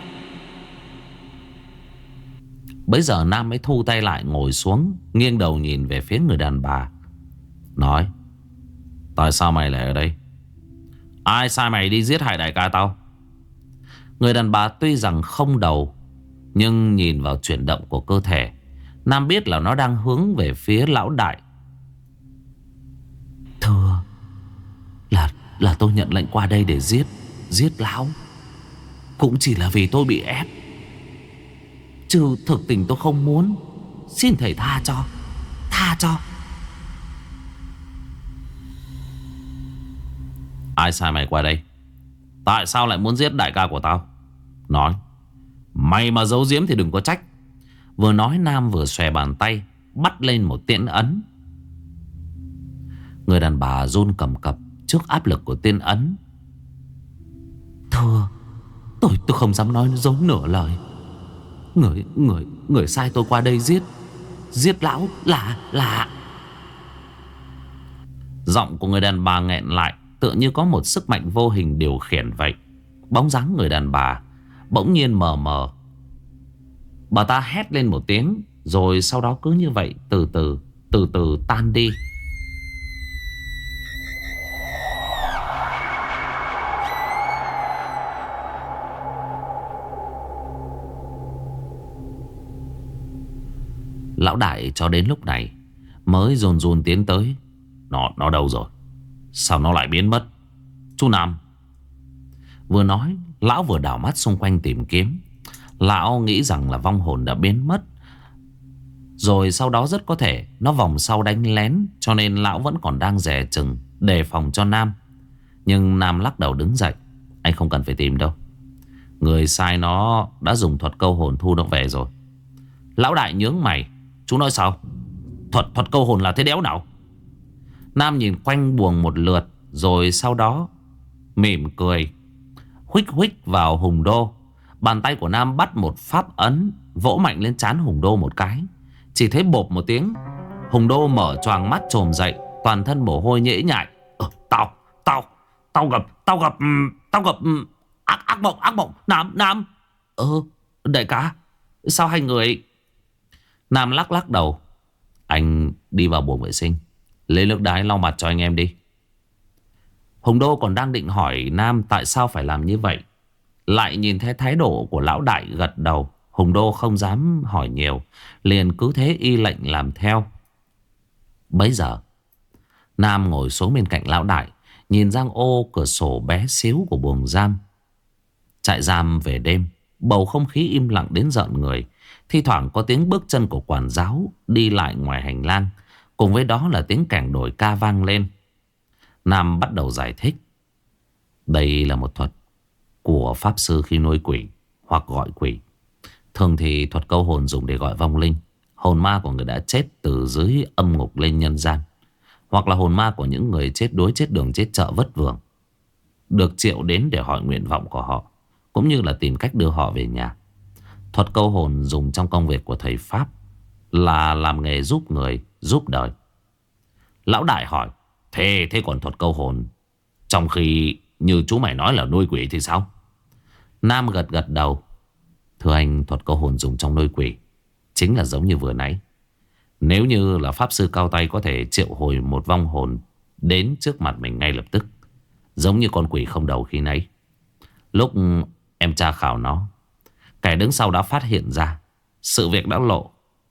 Bấy giờ Nam mới thu tay lại ngồi xuống, nghiêng đầu nhìn về phía người đàn bà, nói. Tại sao mày lại ở đây? Ai sai mày đi giết hại đại ca tao? Người đàn bà tuy rằng không đầu, nhưng nhìn vào chuyển động của cơ thể, Nam biết là nó đang hướng về phía lão đại. Thưa, Là là tôi nhận lệnh qua đây để giết Giết lão. Cũng chỉ là vì tôi bị ép, chứ thực tình tôi không muốn. Xin thầy tha cho, tha cho. Ai sai mày qua đây? Tại sao lại muốn giết đại ca của tao? Nói. Mày mà giấu giếm thì đừng có trách. Vừa nói Nam vừa xòe bàn tay bắt lên một tiễn ấn. Người đàn bà run cầm cập trước áp lực của tiên ấn. Thưa, tôi tôi không dám nói dối nửa lời. Người người người sai tôi qua đây giết Giết lão là là Giọng của người đàn bà nghẹn lại, tựa như có một sức mạnh vô hình điều khiển vậy. Bóng dáng người đàn bà bỗng nhiên mờ mờ. Bà ta hét lên một tiếng, rồi sau đó cứ như vậy từ từ Từ từ tan đi. Lão đại cho đến lúc này mới run run tiến tới. Nó nó đâu rồi? Sao nó lại biến mất? Chú Nam. Vừa nói, lão vừa đảo mắt xung quanh tìm kiếm. Lão nghĩ rằng là vong hồn đã biến mất, rồi sau đó rất có thể nó vòng sau đánh lén, cho nên lão vẫn còn đang dè chừng đề phòng cho Nam. Nhưng Nam lắc đầu đứng dậy. Anh không cần phải tìm đâu. Người sai nó đã dùng thuật câu hồn thu nó về rồi. Lão đại nhướng mày. Chú nói sao? Thuật thuật câu hồn là thế đéo nào? Nam nhìn quanh buồng một lượt, rồi sau đó mỉm cười, huých huých vào Hùng Đô. Bàn tay của Nam bắt một pháp ấn, vỗ mạnh lên trán Hùng Đô một cái. Chỉ thấy bộp một tiếng, Hùng Đô mở choàng mắt trồm dậy, toàn thân mồ hôi nhễ nhại. Ờ, tao, tao, tao gặp, tao gặp, tao gặp ác, ác mộng, ác mộng, Nam, Nam. Ờ, đại ca, sao hai người... Nam lắc lắc đầu. Anh đi vào buồng vệ sinh, lấy nước đái lau mặt cho anh em đi. Hùng Đô còn đang định hỏi Nam tại sao phải làm như vậy, lại nhìn thấy thái độ của lão đại gật đầu. Hùng Đô không dám hỏi nhiều, liền cứ thế y lệnh làm theo. Bấy giờ Nam ngồi xuống bên cạnh lão đại, nhìn ra ô cửa sổ bé xíu của buồng giam. Trại giam về đêm, bầu không khí im lặng đến rợn người. Thi thoảng có tiếng bước chân của quản giáo đi lại ngoài hành lang, cùng với đó là tiếng kèn đổi ca vang lên. Nam bắt đầu giải thích. Đây là một thuật của pháp sư khi nuôi quỷ hoặc gọi quỷ. Thường thì thuật câu hồn dùng để gọi vong linh, hồn ma của người đã chết từ dưới âm ngục lên nhân gian, hoặc là hồn ma của những người chết đuối, chết đường, chết chợ vất vưởng, được triệu đến để hỏi nguyện vọng của họ, cũng như là tìm cách đưa họ về nhà. Thuật câu hồn dùng trong công việc của thầy Pháp là làm nghề giúp người, giúp đời. Lão đại hỏi, Thế thế còn thuật câu hồn trong khi như chú mày nói là nuôi quỷ thì sao? Nam gật gật đầu. Thưa anh, thuật câu hồn dùng trong nuôi quỷ chính là giống như vừa nãy. Nếu như là pháp sư cao tay có thể triệu hồi một vong hồn đến trước mặt mình ngay lập tức, giống như con quỷ không đầu khi nãy. Lúc em tra khảo nó, kẻ đứng sau đã phát hiện ra sự việc đã lộ,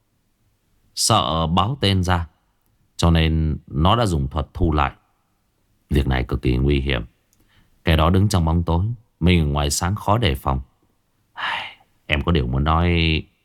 sợ báo tên ra, cho nên nó đã dùng thuật thu lại. Việc này cực kỳ nguy hiểm. Kẻ đó đứng trong bóng tối, mình ở ngoài sáng khó đề phòng. Em có điều muốn nói.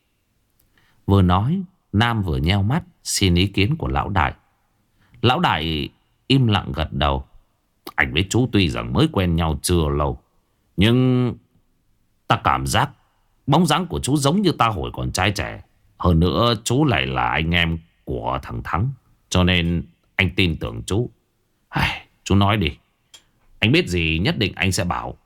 Vừa nói, Nam vừa nheo mắt xin ý kiến của lão đại. Lão đại im lặng gật đầu. Anh với chú tuy rằng mới quen nhau chưa lâu, nhưng ta cảm giác bóng dáng của chú giống như ta hồi còn trai trẻ. Hơn nữa chú lại là anh em của thằng Thắng, cho nên anh tin tưởng chú. Ai, chú nói đi, anh biết gì nhất định anh sẽ bảo.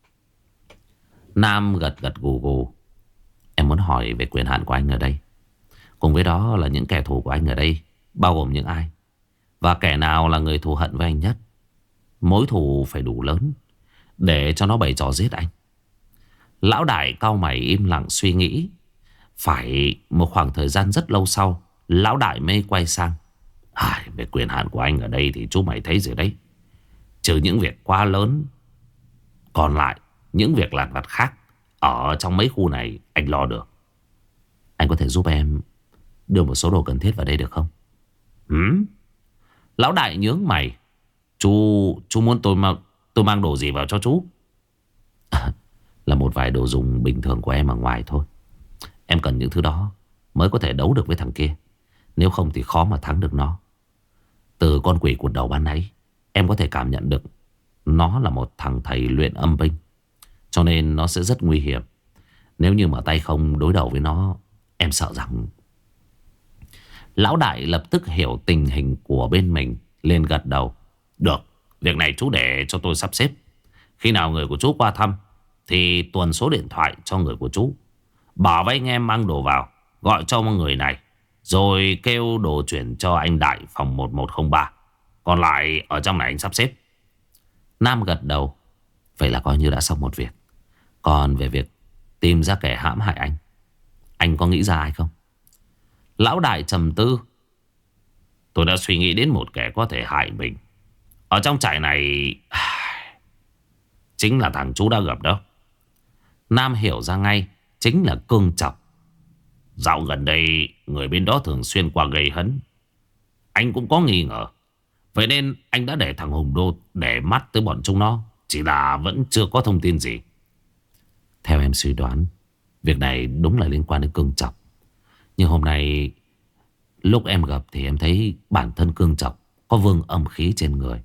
Nam gật gật gù gù. Em muốn hỏi về quyền hạn của anh ở đây, cùng với đó là những kẻ thù của anh ở đây bao gồm những ai, và kẻ nào là người thù hận với anh nhất. Mối thù phải đủ lớn để cho nó bày trò giết anh. Lão đại cau mày im lặng suy nghĩ. Phải một khoảng thời gian rất lâu sau, lão đại mới quay sang. À, về quyền hạn của anh ở đây thì chú mày thấy rồi đấy. Trừ những việc quá lớn, còn lại những việc lặt vặt khác ở trong mấy khu này anh lo được. Anh có thể giúp em đưa một số đồ cần thiết vào đây được không? Hửm? Lão đại nhướng mày. Chú chú muốn tôi mang, tôi mang đồ gì vào cho chú? À, là một vài đồ dùng bình thường của em ở ngoài thôi. Em cần những thứ đó mới có thể đấu được với thằng kia. Nếu không thì khó mà thắng được nó. Từ con quỷ cụt đầu ban nãy, em có thể cảm nhận được nó là một thằng thầy luyện âm binh, cho nên nó sẽ rất nguy hiểm. Nếu như mà tay không đối đầu với nó, em sợ rằng. Lão đại lập tức hiểu tình hình của bên mình, liền gật đầu. Được, việc này chú để cho tôi sắp xếp. Khi nào người của chú qua thăm thì tuần số điện thoại cho người của chú, bảo với anh em mang đồ vào, gọi cho mọi người này, rồi kêu đồ chuyển cho anh Đại phòng một một không ba. Còn lại ở trong này anh sắp xếp. Nam gật đầu. Vậy là coi như đã xong một việc. Còn về việc tìm ra kẻ hãm hại anh, anh có nghĩ ra ai không? Lão đại trầm tư. Tôi đã suy nghĩ đến một kẻ có thể hại mình ở trong trại này. Chính là thằng chú đã gặp đó. Nam hiểu ra ngay, chính là Cương Chọc. Dạo gần đây người bên đó thường xuyên qua gây hấn, anh cũng có nghi ngờ. Vậy nên anh đã để thằng Hùng Đô để mắt tới bọn chúng nó, chỉ là vẫn chưa có thông tin gì. Theo em suy đoán, việc này đúng là liên quan đến Cương Chọc. Nhưng hôm nay lúc em gặp thì em thấy bản thân Cương Chọc có vương âm khí trên người.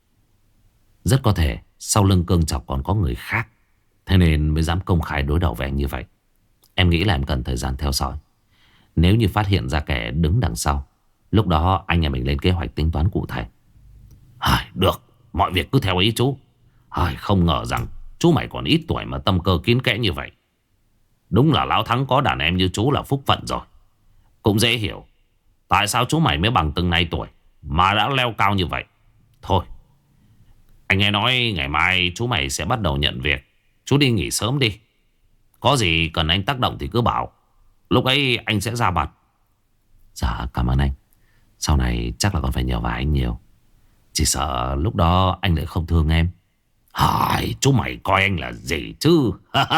Rất có thể sau lưng Cương Chọc còn có người khác, thế nên mới dám công khai đối đầu với anh như vậy. Em nghĩ là em cần thời gian theo dõi. Nếu như phát hiện ra kẻ đứng đằng sau, lúc đó anh em mình lên kế hoạch tính toán cụ thể. À, được, mọi việc cứ theo ý chú. À, không ngờ rằng chú mày còn ít tuổi mà tâm cơ kín kẽ như vậy. Đúng là lão Thắng có đàn em như chú là phúc phận rồi. Cũng dễ hiểu tại sao chú mày mới bằng từng này tuổi mà đã leo cao như vậy. Thôi, anh nghe nói ngày mai chú mày sẽ bắt đầu nhận việc. Chú đi nghỉ sớm đi. Có gì cần anh tác động thì cứ bảo. Lúc ấy anh sẽ ra mặt. Dạ cảm ơn anh. Sau này chắc là còn phải nhờ vả anh nhiều. Chỉ sợ lúc đó anh lại không thương em. Hỏi chú mày coi anh là gì chứ?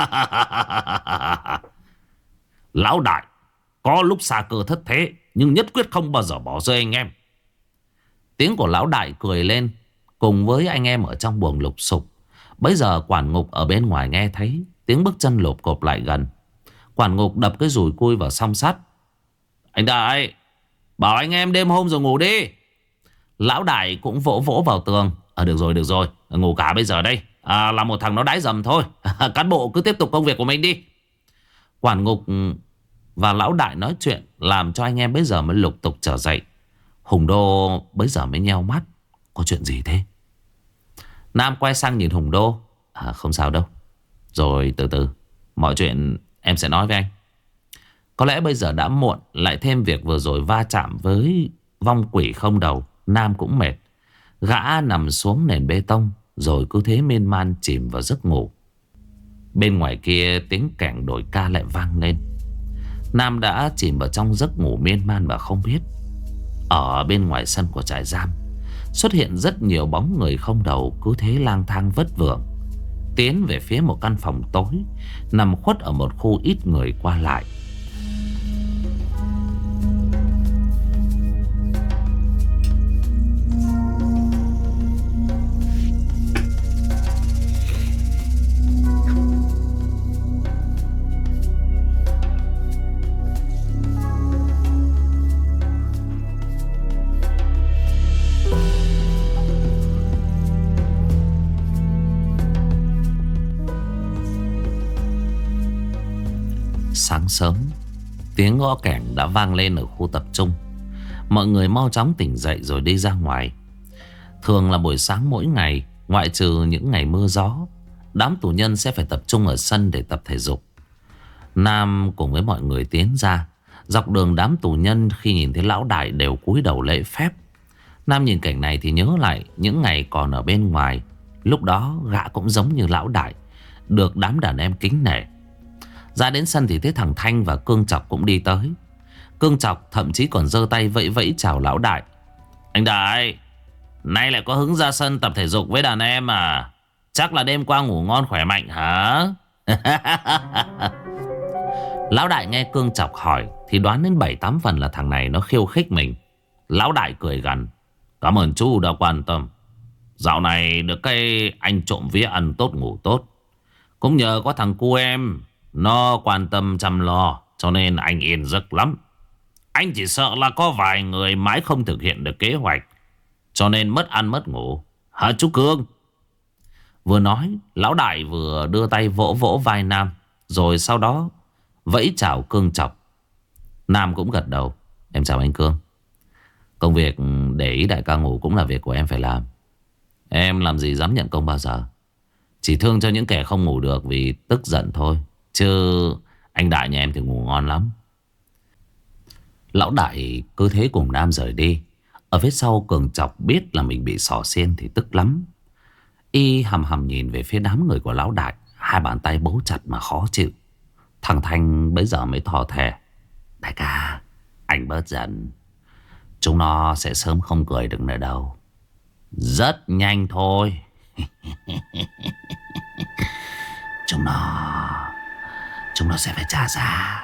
Lão đại có lúc xa cơ thất thế, nhưng nhất quyết không bao giờ bỏ rơi anh em. Tiếng của lão đại cười lên cùng với anh em ở trong buồng lục sục. Bây giờ quản ngục ở bên ngoài nghe thấy tiếng bước chân lộp cộp lại gần. Quản ngục đập cái dùi cui vào song sắt. Anh đại, bảo anh em đêm hôm rồi ngủ đi. Lão đại cũng vỗ vỗ vào tường. À, được rồi được rồi, ngủ cả bây giờ đây. À, là một thằng nó đái dầm thôi. Cán bộ cứ tiếp tục công việc của mình đi. Quản ngục và lão đại nói chuyện làm cho anh em bây giờ mới lục tục trở dậy. Hùng Đô bây giờ mới nheo mắt. Có chuyện gì thế? Nam quay sang nhìn Hùng Đô. À, không sao đâu. Rồi từ từ, mọi chuyện em sẽ nói với anh. Có lẽ bây giờ đã muộn, lại thêm việc vừa rồi va chạm với vong quỷ không đầu. Nam cũng mệt. Gã nằm xuống nền bê tông, rồi cứ thế miên man chìm vào giấc ngủ. Bên ngoài kia tiếng kẻng đổi ca lại vang lên. Nam đã chìm vào trong giấc ngủ miên man và không biết. Ở bên ngoài sân của trại giam xuất hiện rất nhiều bóng người không đầu, cứ thế lang thang vất vưởng tiến về phía một căn phòng tối nằm khuất ở một khu ít người qua lại. Sáng sớm, tiếng gõ kẻng đã vang lên ở khu tập trung. Mọi người mau chóng tỉnh dậy rồi đi ra ngoài. Thường là buổi sáng mỗi ngày, ngoại trừ những ngày mưa gió, đám tù nhân sẽ phải tập trung ở sân để tập thể dục. Nam cùng với mọi người tiến ra. Dọc đường đám tù nhân khi nhìn thấy lão đại đều cúi đầu lễ phép. Nam nhìn cảnh này thì nhớ lại những ngày còn ở bên ngoài. Lúc đó gã cũng giống như lão đại, được đám đàn em kính nể. Ra đến sân thì thấy thằng Thanh và Cương Chọc cũng đi tới. Cương Chọc thậm chí còn giơ tay vẫy vẫy chào lão đại. Anh đại, nay lại có hứng ra sân tập thể dục với đàn em à? Chắc là đêm qua ngủ ngon khỏe mạnh hả? Lão đại nghe Cương Chọc hỏi thì đoán đến bảy tám phần là thằng này nó khiêu khích mình. Lão đại cười gằn. Cảm ơn chú đã quan tâm. Dạo này được cái anh trộm vía ăn tốt ngủ tốt, cũng nhờ có thằng cu em nó quan tâm chăm lo, cho nên anh yên giấc lắm. Anh chỉ sợ là có vài người mãi không thực hiện được kế hoạch, cho nên mất ăn mất ngủ. Hả chú Cương? Vừa nói, lão đại vừa đưa tay vỗ vỗ vai Nam, rồi sau đó vẫy chào Cương Chọc. Nam cũng gật đầu. Em chào anh Cương. Công việc để ý đại ca ngủ cũng là việc của em phải làm. Em làm gì dám nhận công bao giờ. Chỉ thương cho những kẻ không ngủ được vì tức giận thôi. Chứ anh đại nhà em thì ngủ ngon lắm. Lão đại cứ thế cùng Nam rời đi. Ở phía sau Cường Chọc biết là mình bị xỏ xiên thì tức lắm. Y hầm hầm nhìn về phía đám người của lão đại, hai bàn tay bấu chặt mà khó chịu. Thằng Thanh bấy giờ mới thò thè. Đại ca, anh bớt giận. Chúng nó sẽ sớm không cười được nữa đâu. Rất nhanh thôi. Chúng nó Chúng nó sẽ phải trả giá.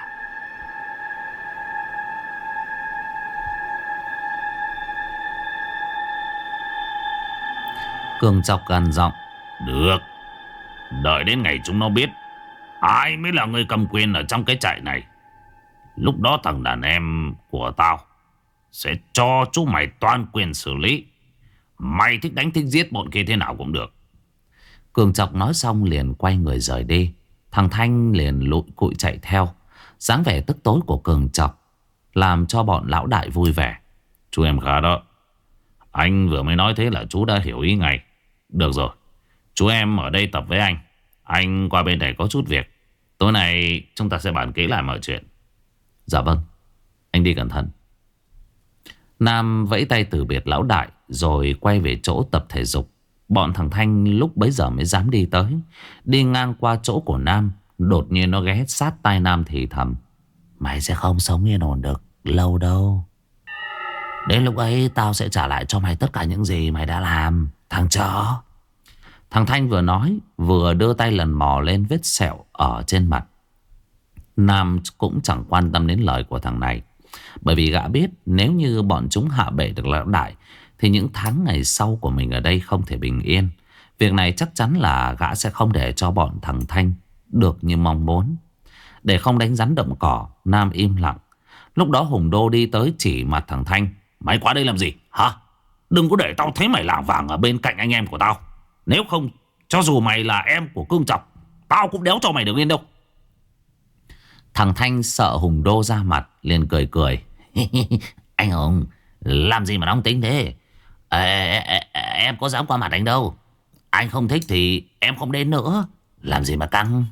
Cường Chọc gằn giọng. Được, đợi đến ngày chúng nó biết ai mới là người cầm quyền ở trong cái trại này, lúc đó thằng đàn em của tao sẽ cho chú mày toàn quyền xử lý. Mày thích đánh thích giết bọn kia thế nào cũng được. Cường Chọc nói xong liền quay người rời đi. Thằng Thanh liền lụi cụi chạy theo. Dáng vẻ tức tối của Cường Chọc làm cho bọn lão đại vui vẻ. Chú em khá đó. Anh vừa mới nói thế là chú đã hiểu ý ngay. Được rồi, chú em ở đây tập với anh. Anh qua bên này có chút việc. Tối nay chúng ta sẽ bàn kỹ lại mọi chuyện. Dạ vâng, anh đi cẩn thận. Nam vẫy tay từ biệt lão đại rồi quay về chỗ tập thể dục. Bọn thằng Thanh lúc bấy giờ mới dám đi tới. Đi ngang qua chỗ của Nam, đột nhiên nó ghé sát tai Nam thì thầm. Mày sẽ không sống yên ổn được. lâu đâu. Đến lúc ấy tao sẽ trả lại cho mày tất cả những gì mày đã làm, thằng chó. Thằng Thanh vừa nói vừa đưa tay lần mò lên vết sẹo ở trên mặt. Nam cũng chẳng quan tâm đến lời của thằng này, bởi vì gã biết nếu như bọn chúng hạ bệ được lão đại thì những tháng ngày sau của mình ở đây không thể bình yên. Việc này chắc chắn là gã sẽ không để cho bọn thằng Thanh được như mong muốn. Để không đánh rắn động cỏ, Nam im lặng. Lúc đó Hùng Đô đi tới chỉ mặt thằng Thanh. Mày qua đây làm gì hả? Đừng có để tao thấy mày lảng vảng ở bên cạnh anh em của tao. Nếu không, cho dù mày là em của Cương Chọc, tao cũng đéo cho mày được yên đâu. Thằng Thanh sợ Hùng Đô ra mặt, liền cười cười. Anh Hùng, làm gì mà nóng tính thế? à, à, à, Em có dám qua mặt anh đâu. Anh không thích thì em không đến nữa. Làm gì mà căng.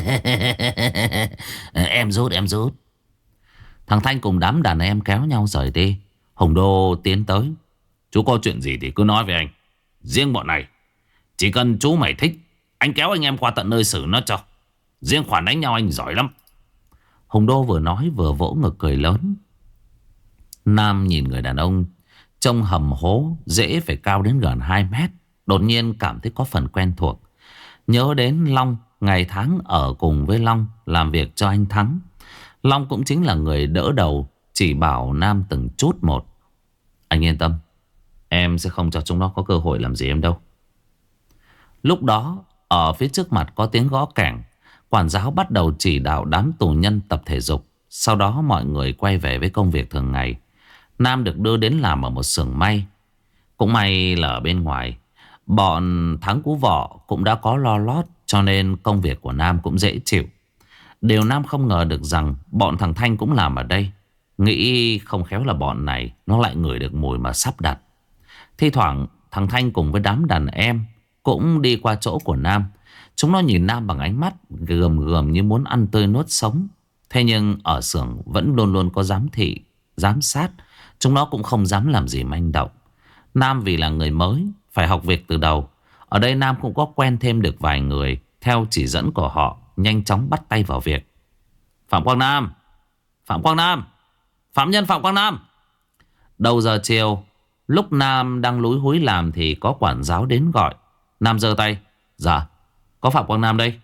Em rút em rút. Thằng Thanh cùng đám đàn em kéo nhau rời đi. Hùng Đô tiến tới. Chú có chuyện gì thì cứ nói với anh. Riêng bọn này, chỉ cần chú mày thích, anh kéo anh em qua tận nơi xử nó cho. Riêng khoản đánh nhau anh giỏi lắm. Hùng Đô vừa nói vừa vỗ ngực cười lớn. Nam nhìn người đàn ông trông hầm hố, dễ phải cao đến gần hai mét, đột nhiên cảm thấy có phần quen thuộc. Nhớ đến Long, ngày tháng ở cùng với Long, làm việc cho anh Thắng. Long cũng chính là người đỡ đầu, chỉ bảo Nam từng chút một. Anh yên tâm, em sẽ không cho chúng nó có cơ hội làm gì em đâu. Lúc đó ở phía trước mặt có tiếng gõ kẻng. Quản giáo bắt đầu chỉ đạo đám tù nhân tập thể dục. Sau đó mọi người quay về với công việc thường ngày. Nam được đưa đến làm ở một xưởng may. Cũng may là ở bên ngoài bọn Thắng Cú Vọ cũng đã có lo lót, cho nên công việc của Nam cũng dễ chịu. Điều Nam không ngờ được rằng bọn thằng Thanh cũng làm ở đây. Nghĩ không khéo là bọn này nó lại ngửi được mùi mà sắp đặt. Thi thoảng thằng Thanh cùng với đám đàn em cũng đi qua chỗ của Nam. Chúng nó nhìn Nam bằng ánh mắt gườm gườm như muốn ăn tươi nuốt sống. Thế nhưng ở xưởng vẫn luôn luôn có giám thị, giám sát. Chúng nó cũng không dám làm gì manh động. Nam vì là người mới, phải học việc từ đầu. Ở đây Nam cũng có quen thêm được vài người. Theo chỉ dẫn của họ, nhanh chóng bắt tay vào việc. Phạm Quang Nam, Phạm Quang Nam, phạm nhân Phạm Quang Nam. Đầu giờ chiều, lúc Nam đang lúi húi làm thì có quản giáo đến gọi. Nam giơ tay. Dạ, có Phạm Quang Nam đây.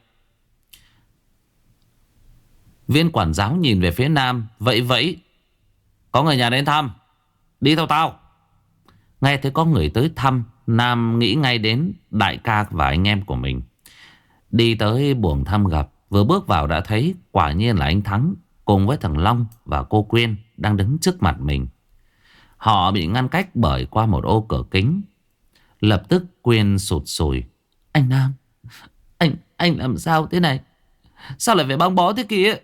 Viên quản giáo nhìn về phía Nam, vẫy vẫy. Có người nhà đến thăm, đi theo tao. Nghe thấy có người tới thăm, Nam nghĩ ngay đến đại ca và anh em của mình. Đi tới buồng thăm gặp, vừa bước vào đã thấy quả nhiên là anh Thắng cùng với thằng Long và cô Quyên đang đứng trước mặt mình. Họ bị ngăn cách bởi qua một ô cửa kính. Lập tức Quyên sụt sùi. Anh Nam, Anh anh làm sao thế này? Sao lại phải băng bó thế kia?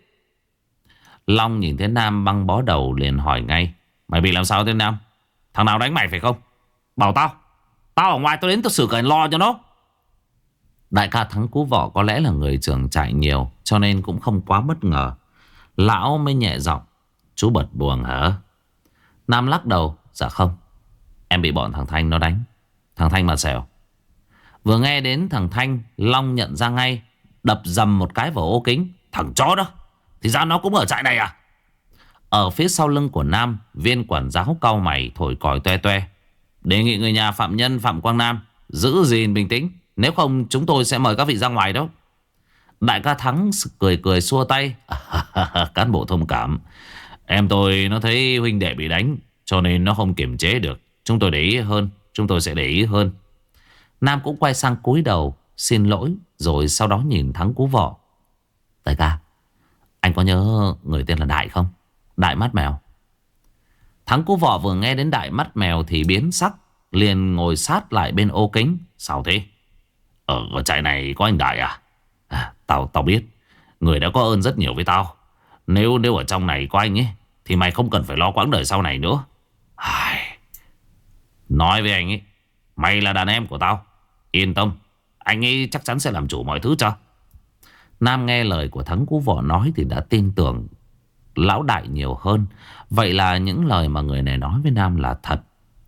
Long nhìn thấy Nam băng bó đầu liền hỏi ngay. Mày bị làm sao thế Nam? Thằng nào đánh mày phải không? Bảo tao, tao ở ngoài tao đến tao xử cảnh lo cho nó. Đại ca Thắng Cú Vọ có lẽ là người trưởng trải nhiều, cho nên cũng không quá bất ngờ. Lão mới nhẹ giọng. Chú bật buồng hả? Nam lắc đầu. Dạ không, em bị bọn thằng Thanh nó đánh. Thằng Thanh mà xẻo. Vừa nghe đến thằng Thanh, Long nhận ra ngay, đập dầm một cái vào ô kính. Thằng chó đó, thì ra nó cũng ở trại này à? Ở phía sau lưng của Nam, viên quản giáo cau mày thổi còi toe toe. Đề nghị người nhà phạm nhân Phạm Quang Nam giữ gìn bình tĩnh, nếu không chúng tôi sẽ mời các vị ra ngoài đó. Đại ca Thắng cười cười xua tay. Cán bộ thông cảm. Em tôi nó thấy huynh đệ bị đánh, cho nên nó không kiềm chế được. Chúng tôi để ý hơn, chúng tôi sẽ để ý hơn. Nam cũng quay sang cúi đầu xin lỗi, rồi sau đó nhìn Thắng Cú Vọ. Đại ca, anh có nhớ người tên là Đại không? Đại mắt mèo. Thắng Cú Vọ vừa nghe đến Đại mắt mèo thì biến sắc, liền ngồi sát lại bên ô kính. Sao thế? Ở, ở trại này có anh Đại à? À, tao tao biết. Người đã có ơn rất nhiều với tao. Nếu nếu ở trong này có anh ấy thì mày không cần phải lo quãng đời sau này nữa. Ai... Nói với anh ấy, mày là đàn em của tao, yên tâm, anh ấy chắc chắn sẽ làm chủ mọi thứ cho. Nam nghe lời của Thắng Cú Vọ nói thì đã tin tưởng lão Đại nhiều hơn. Vậy là những lời mà người này nói với Nam là thật.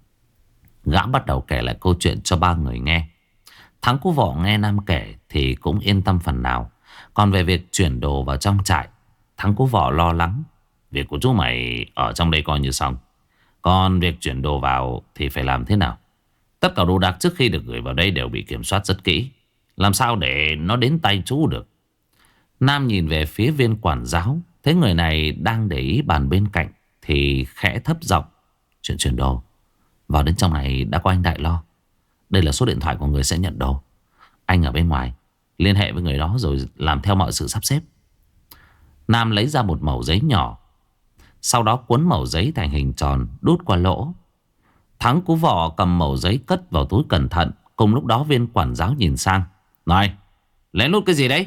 Gã bắt đầu kể lại câu chuyện cho ba người nghe. Thắng Cú Vọ nghe Nam kể thì cũng yên tâm phần nào. Còn về việc chuyển đồ vào trong trại, Thắng Cú Vọ lo lắng. việc của chú mày ở trong đây coi như xong. Còn việc chuyển đồ vào thì phải làm thế nào? Tất cả đồ đạc trước khi được gửi vào đây đều bị kiểm soát rất kỹ. Làm sao để nó đến tay chú được? Nam nhìn về phía viên quản giáo, thấy người này đang để ý bàn bên cạnh thì khẽ thấp giọng: Chuyện chuyển đồ vào đến trong này đã có anh Đại lo. Đây là số điện thoại của người sẽ nhận đồ. Anh ở bên ngoài liên hệ với người đó rồi làm theo mọi sự sắp xếp. Nam lấy ra một mẩu giấy nhỏ, sau đó cuốn mẩu giấy thành hình tròn, đút qua lỗ. Thắng cú vọ cầm mẩu giấy cất vào túi cẩn thận. Cùng lúc đó viên quản giáo nhìn sang: Này, lén lút cái gì đấy?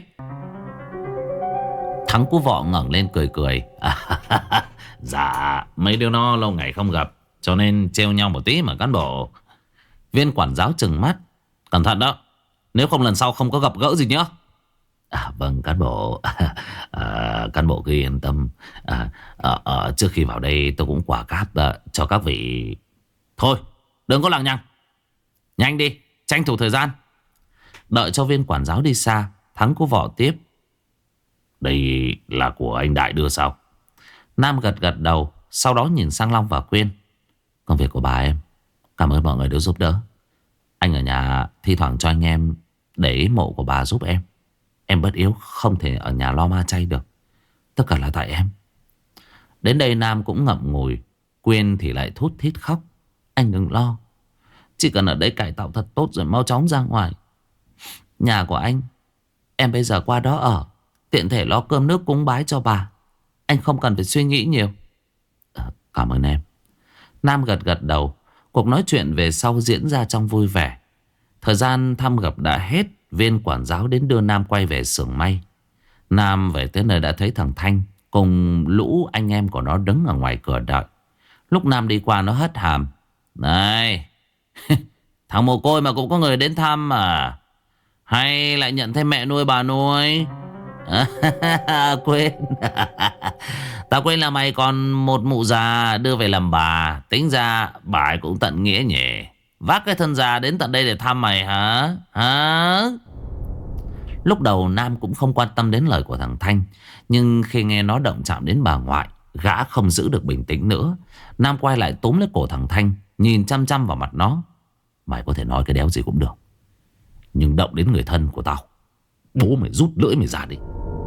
Thắng cú vọ ngẩng lên cười cười: à, Dạ, mấy đứa nó lâu ngày không gặp cho nên trêu nhau một tí mà cán bộ. Viên quản giáo trừng mắt: Cẩn thận đó, nếu không lần sau không có gặp gỡ gì nhá. À, vâng cán bộ. à, Cán bộ cứ yên tâm. à, à, à, Trước khi vào đây tôi cũng quả cáp à, cho các vị. Thôi đừng có lằng nhằng, nhanh đi, tranh thủ thời gian. Đợi cho viên quản giáo đi xa, Thắng cố vỏ tiếp: Đây là của anh Đại đưa sao? Nam gật gật đầu, sau đó nhìn sang Long và Quyên: Công việc của bà em. Cảm ơn mọi người đã giúp đỡ. Anh ở nhà thi thoảng cho anh em để ý mộ của bà giúp em. Em bất yếu không thể ở nhà lo ma chay được. Tất cả là tại em. Đến đây Nam cũng ngậm ngùi. Quyên thì lại thút thít khóc: Anh đừng lo, chỉ cần ở đây cải tạo thật tốt rồi mau chóng ra ngoài. Nhà của anh em bây giờ qua đó ở, tiện thể lo cơm nước cúng bái cho bà. Anh không cần phải suy nghĩ nhiều. à, Cảm ơn em. Nam gật gật đầu. Cuộc nói chuyện về sau diễn ra trong vui vẻ. Thời gian thăm gặp đã hết. Viên quản giáo đến đưa Nam quay về xưởng may. Nam về tới nơi đã thấy thằng Thanh cùng lũ anh em của nó đứng ở ngoài cửa đợi. Lúc Nam đi qua nó hất hàm: Này, thằng mồ côi mà cũng có người đến thăm à? Hay lại nhận thêm mẹ nuôi bà nuôi? Quên. Tao quên là mày còn một mụ già đưa về làm bà. Tính ra bà ấy cũng tận nghĩa nhỉ. Vác cái thân già đến tận đây để thăm mày hả? Hả? Lúc đầu Nam cũng không quan tâm đến lời của thằng Thanh, nhưng khi nghe nó động chạm đến bà ngoại, gã không giữ được bình tĩnh nữa. Nam quay lại túm lấy cổ thằng Thanh, nhìn chăm chăm vào mặt nó: Mày có thể nói cái đéo gì cũng được, nhưng động đến người thân của tao, bố mày rút lưỡi mày ra đi.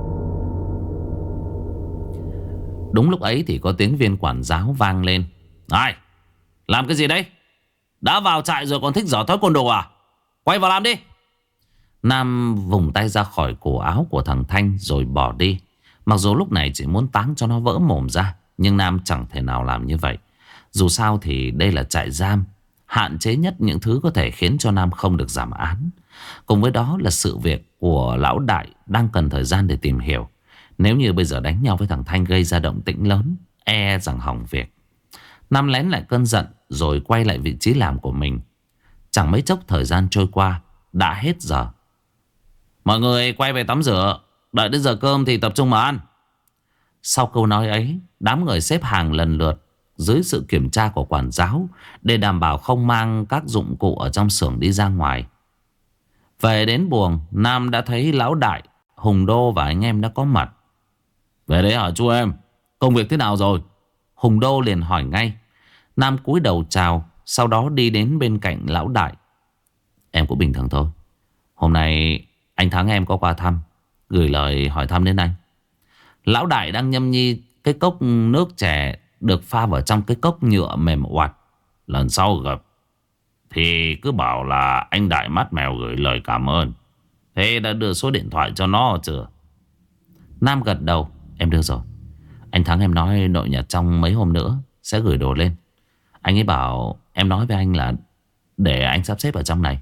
Đúng lúc ấy thì có tiếng viên quản giáo vang lên: Ai? Làm cái gì đấy? Đã vào trại rồi còn thích dở thói côn đồ à? Quay vào làm đi. Nam vùng tay ra khỏi cổ áo của thằng Thanh rồi bỏ đi. Mặc dù lúc này chỉ muốn táng cho nó vỡ mồm ra, nhưng Nam chẳng thể nào làm như vậy. Dù sao thì đây là trại giam, hạn chế nhất những thứ có thể khiến cho Nam không được giảm án. Cùng với đó là sự việc của lão đại đang cần thời gian để tìm hiểu. Nếu như bây giờ đánh nhau với thằng Thanh gây ra động tĩnh lớn, e rằng hỏng việc. Nam lén lại cơn giận rồi quay lại vị trí làm của mình. Chẳng mấy chốc thời gian trôi qua, đã hết giờ. Mọi người quay về tắm rửa, đợi đến giờ cơm thì tập trung mà ăn. Sau câu nói ấy, đám người xếp hàng lần lượt dưới sự kiểm tra của quản giáo để đảm bảo không mang các dụng cụ ở trong xưởng đi ra ngoài. Về đến buồng, Nam đã thấy lão đại, Hùng Đô và anh em đã có mặt. Về đấy hả chú em? Công việc thế nào rồi? Hùng Đô liền hỏi ngay. Nam cúi đầu chào, sau đó đi đến bên cạnh lão đại. Em cũng bình thường thôi. Hôm nay anh Thắng em có qua thăm, gửi lời hỏi thăm đến anh. Lão đại đang nhâm nhi cái cốc nước chè được pha vào trong cái cốc nhựa mềm oặt. Lần sau gặp thì cứ bảo là anh Đại mắt mèo gửi lời cảm ơn. Thế đã đưa số điện thoại cho nó chưa? Nam gật đầu. Em đưa rồi. Anh Thắng em nói nội nhật trong mấy hôm nữa sẽ gửi đồ lên. Anh ấy bảo em nói với anh là để anh sắp xếp ở trong này.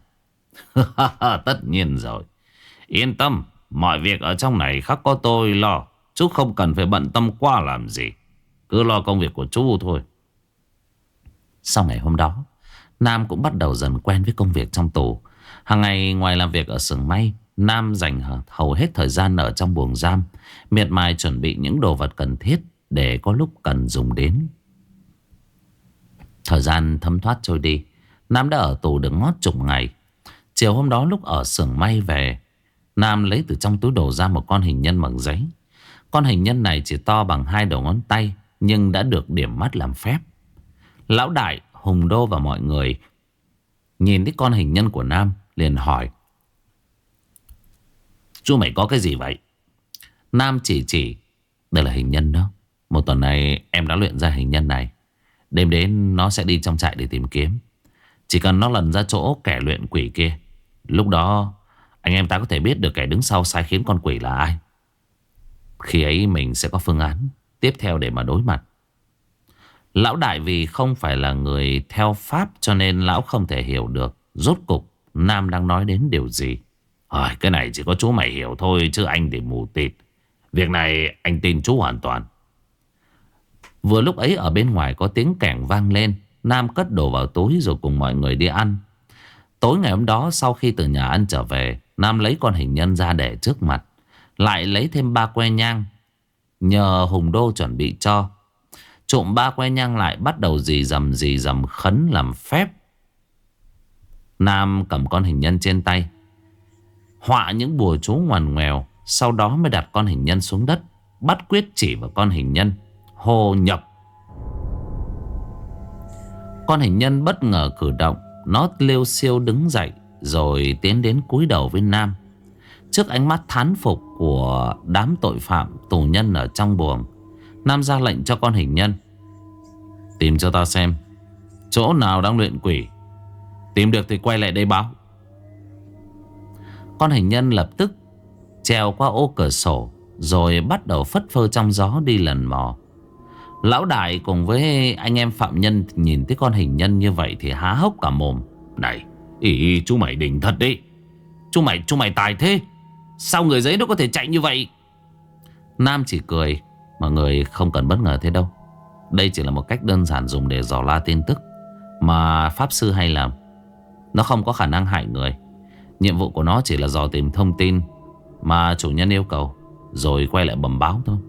Tất nhiên rồi. Yên tâm, mọi việc ở trong này khắc có tôi lo. Chú không cần phải bận tâm quá làm gì. Cứ lo công việc của chú thôi. Sau ngày hôm đó, Nam cũng bắt đầu dần quen với công việc trong tù. Hàng ngày ngoài làm việc ở xưởng may, Nam dành hầu hết thời gian ở trong buồng giam, miệt mài chuẩn bị những đồ vật cần thiết để có lúc cần dùng đến. Thời gian thấm thoát trôi đi, Nam đã ở tù được ngót chục ngày. Chiều hôm đó lúc ở xưởng may về, Nam lấy từ trong túi đồ ra một con hình nhân bằng giấy. Con hình nhân này chỉ to bằng hai đầu ngón tay, nhưng đã được điểm mắt làm phép. Lão đại, Hùng Đô và mọi người nhìn thấy con hình nhân của Nam liền hỏi: chú mày có cái gì vậy? Nam chỉ chỉ: đây là hình nhân đó. Một tuần này em đã luyện ra hình nhân này. Đêm đến nó sẽ đi trong trại để tìm kiếm. Chỉ cần nó lần ra chỗ kẻ luyện quỷ kia, lúc đó anh em ta có thể biết được kẻ đứng sau sai khiến con quỷ là ai. Khi ấy mình sẽ có phương án tiếp theo để mà đối mặt. Lão đại vì không phải là người theo pháp cho nên lão không thể hiểu được rốt cục Nam đang nói đến điều gì. Ờ, cái này chỉ có chú mày hiểu thôi, chứ anh thì mù tịt. Việc này anh tin chú hoàn toàn. Vừa lúc ấy ở bên ngoài có tiếng kẻng vang lên. Nam cất đồ vào túi rồi cùng mọi người đi ăn. Tối ngày hôm đó sau khi từ nhà ăn trở về, Nam lấy con hình nhân ra để trước mặt, lại lấy thêm ba que nhang nhờ Hùng Đô chuẩn bị cho. Trộm ba que nhang lại bắt đầu dì dầm dì dầm khấn làm phép. Nam cầm con hình nhân trên tay, họa những bùa chú ngoằn ngoèo. Sau đó mới đặt con hình nhân xuống đất, bắt quyết chỉ vào con hình nhân, hô nhập. Con hình nhân bất ngờ cử động. Nó liêu xiêu đứng dậy rồi tiến đến cúi đầu với Nam. Trước ánh mắt thán phục của đám tội phạm tù nhân ở trong buồng, Nam ra lệnh cho con hình nhân: tìm cho ta xem chỗ nào đang luyện quỷ. Tìm được thì quay lại đây báo. Con hình nhân lập tức trèo qua ô cửa sổ, rồi bắt đầu phất phơ trong gió đi lần mò. Lão đại cùng với anh em phạm nhân nhìn thấy con hình nhân như vậy thì há hốc cả mồm. Này, ý, chú mày đỉnh thật đấy. Chú mày, chú mày tài thế. Sao người giấy nó có thể chạy như vậy? Nam chỉ cười: mọi người không cần bất ngờ thế đâu. Đây chỉ là một cách đơn giản dùng để dò la tin tức mà pháp sư hay làm. Nó không có khả năng hại người. Nhiệm vụ của nó chỉ là dò tìm thông tin mà chủ nhân yêu cầu, rồi quay lại bẩm báo thôi.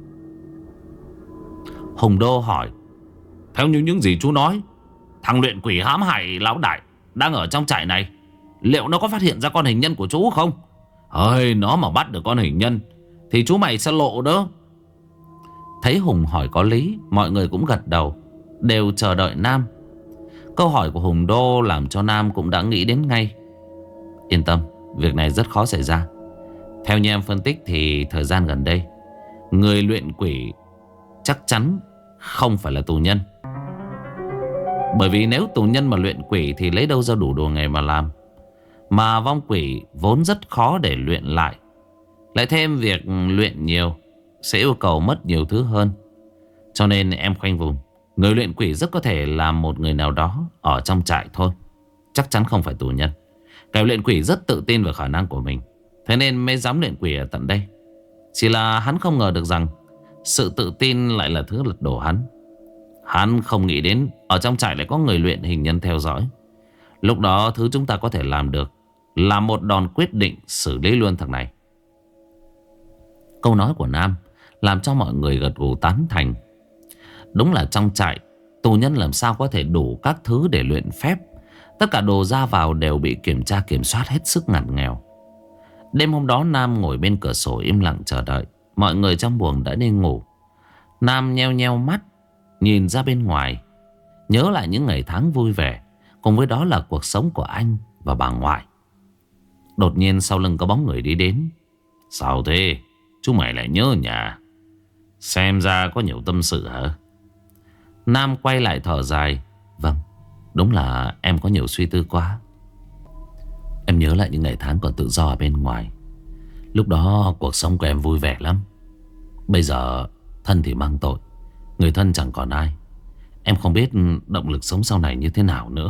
Hùng Đô hỏi: theo như những gì chú nói, thằng luyện quỷ hãm hại lão đại đang ở trong trại này, liệu nó có phát hiện ra con hình nhân của chú không? Ơi, nó mà bắt được con hình nhân thì chú mày sẽ lộ đó. Thấy Hùng hỏi có lý, mọi người cũng gật đầu, đều chờ đợi Nam. Câu hỏi của Hùng Đô làm cho Nam cũng đã nghĩ đến ngay. Yên tâm, việc này rất khó xảy ra. Theo như em phân tích thì thời gian gần đây, người luyện quỷ chắc chắn không phải là tù nhân. Bởi vì nếu tù nhân mà luyện quỷ thì lấy đâu ra đủ đồ nghề mà làm. Mà vong quỷ vốn rất khó để luyện lại. Lại thêm việc luyện nhiều sẽ yêu cầu mất nhiều thứ hơn. Cho nên em khoanh vùng, người luyện quỷ rất có thể là một người nào đó ở trong trại thôi, chắc chắn không phải tù nhân. Kẻ luyện quỷ rất tự tin về khả năng của mình, thế nên mới dám luyện quỷ ở tận đây. Chỉ là hắn không ngờ được rằng sự tự tin lại là thứ lật đổ hắn. Hắn không nghĩ đến ở trong trại lại có người luyện hình nhân theo dõi. Lúc đó thứ chúng ta có thể làm được là một đòn quyết định xử lý luôn thằng này. Câu nói của Nam làm cho mọi người gật gù tán thành. Đúng là trong trại, tù nhân làm sao có thể đủ các thứ để luyện phép. Tất cả đồ ra vào đều bị kiểm tra kiểm soát hết sức ngặt nghèo. Đêm hôm đó Nam ngồi bên cửa sổ im lặng chờ đợi. Mọi người trong buồng đã đi ngủ. Nam nheo nheo mắt nhìn ra bên ngoài, nhớ lại những ngày tháng vui vẻ, cùng với đó là cuộc sống của anh và bà ngoại. Đột nhiên sau lưng có bóng người đi đến. Sao thế? Chú mày lại nhớ nhà? Xem ra có nhiều tâm sự hả? Nam quay lại thở dài. Vâng, đúng là em có nhiều suy tư quá. Em nhớ lại những ngày tháng còn tự do ở bên ngoài. Lúc đó cuộc sống của em vui vẻ lắm. Bây giờ thân thì mang tội, người thân chẳng còn ai. Em không biết động lực sống sau này như thế nào nữa.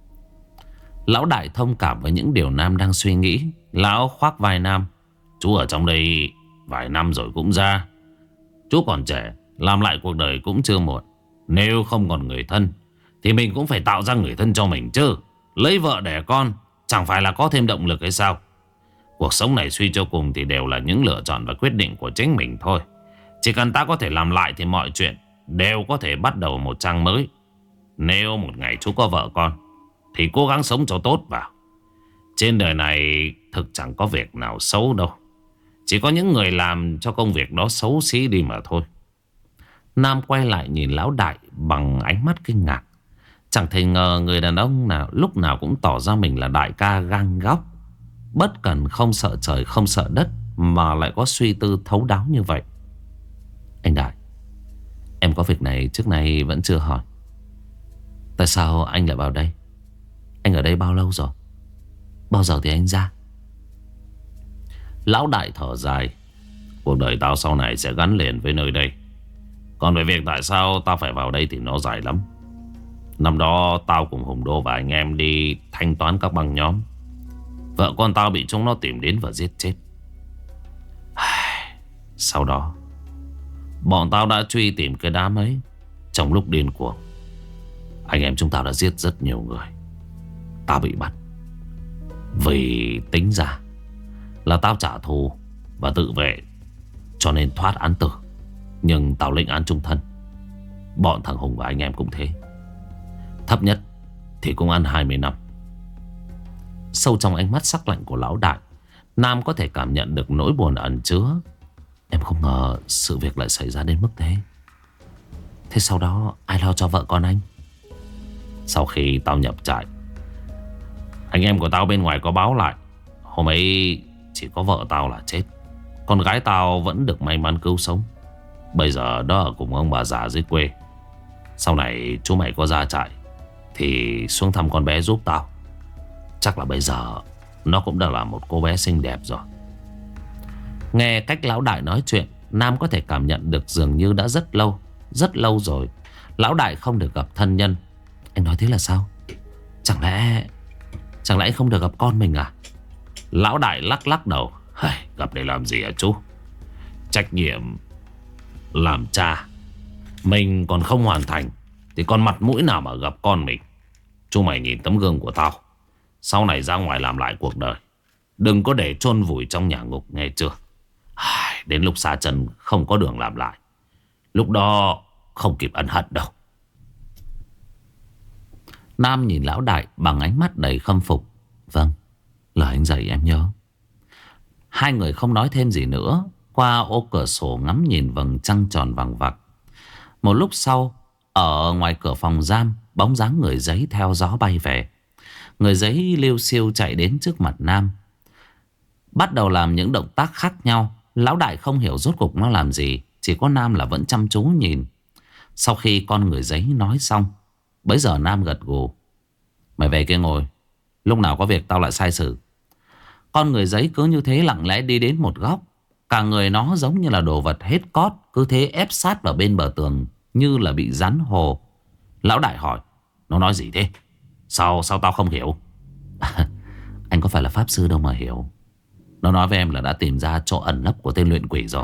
Lão đại thông cảm với những điều Nam đang suy nghĩ. Lão khoác vai Nam. Chú ở trong đây vài năm rồi cũng ra. Chú còn trẻ, làm lại cuộc đời cũng chưa muộn. Nếu không còn người thân thì mình cũng phải tạo ra người thân cho mình chứ. Lấy vợ đẻ con chẳng phải là có thêm động lực hay sao? Cuộc sống này suy cho cùng thì đều là những lựa chọn và quyết định của chính mình thôi. Chỉ cần ta có thể làm lại thì mọi chuyện đều có thể bắt đầu một trang mới. Nếu một ngày chú có vợ con thì cố gắng sống cho tốt vào. Trên đời này thực chẳng có việc nào xấu đâu. Chỉ có những người làm cho công việc đó xấu xí đi mà thôi. Nam quay lại nhìn lão đại bằng ánh mắt kinh ngạc. Chẳng thể ngờ người đàn ông nào lúc nào cũng tỏ ra mình là đại ca gang góc, bất cần không sợ trời không sợ đất, mà lại có suy tư thấu đáo như vậy. Anh Đại, em có việc này trước nay vẫn chưa hỏi. Tại sao anh lại vào đây? Anh ở đây bao lâu rồi? Bao giờ thì anh ra? Lão đại thở dài. Cuộc đời tao sau này sẽ gắn liền với nơi đây. Còn về việc tại sao tao phải vào đây thì nó dài lắm. Năm đó tao cùng Hùng Đô và anh em đi thanh toán các băng nhóm. Vợ con tao bị chúng nó tìm đến và giết chết. Sau đó bọn tao đã truy tìm cái đám ấy. Trong lúc điên cuồng, anh em chúng tao đã giết rất nhiều người. Tao bị bắt vì tính ra là tao trả thù và tự vệ, cho nên thoát án tử. Nhưng tao lĩnh án chung thân. Bọn thằng Hùng và anh em cũng thế. Thấp nhất thì cũng ăn hai mươi năm. Sâu trong ánh mắt sắc lạnh của lão đại, Nam có thể cảm nhận được nỗi buồn ẩn chứa. Em không ngờ sự việc lại xảy ra đến mức thế. Thế sau đó ai lo cho vợ con anh? Sau khi tao nhập trại, anh em của tao bên ngoài có báo lại. Hôm ấy chỉ có vợ tao là chết. Con gái tao vẫn được may mắn cứu sống. Bây giờ đó ở cùng ông bà già dưới quê. Sau này chú mày có ra trại thì xuống thăm con bé giúp tao. Chắc là bây giờ nó cũng đã là một cô bé xinh đẹp rồi. Nghe cách lão đại nói chuyện, Nam có thể cảm nhận được dường như đã rất lâu, rất lâu rồi lão đại không được gặp thân nhân. Anh nói thế là sao? Chẳng lẽ Chẳng lẽ không được gặp con mình à? Lão đại lắc lắc đầu. Gặp để làm gì hả chú? Trách nhiệm làm cha mình còn không hoàn thành thì còn mặt mũi nào mà gặp con mình. Chú mày nhìn tấm gương của tao, sau này ra ngoài làm lại cuộc đời, đừng có để chôn vùi trong nhà ngục, nghe chưa? Đến lúc xa chân không có đường làm lại, lúc đó không kịp ân hận đâu. Nam nhìn lão đại bằng ánh mắt đầy khâm phục. Vâng, lời anh dạy em nhớ. Hai người không nói thêm gì nữa, qua ô cửa sổ ngắm nhìn vầng trăng tròn vằng vặc. Một lúc sau, ở ngoài cửa phòng giam, bóng dáng người giấy theo gió bay về. Người giấy liêu xiêu chạy đến trước mặt Nam, bắt đầu làm những động tác khác nhau. Lão đại không hiểu rốt cuộc nó làm gì, chỉ có Nam là vẫn chăm chú nhìn. Sau khi con người giấy nói xong, bấy giờ Nam gật gù. Mày về kia ngồi, lúc nào có việc tao lại sai xử. Con người giấy cứ như thế lặng lẽ đi đến một góc. Cả người nó giống như là đồ vật hết cót, cứ thế ép sát vào bên bờ tường như là bị rắn hồ. Lão đại hỏi, nó nói gì thế? Sao sao tao không hiểu? Anh có phải là pháp sư đâu mà hiểu. Nó nói với em là đã tìm ra chỗ ẩn nấp của tên luyện quỷ rồi.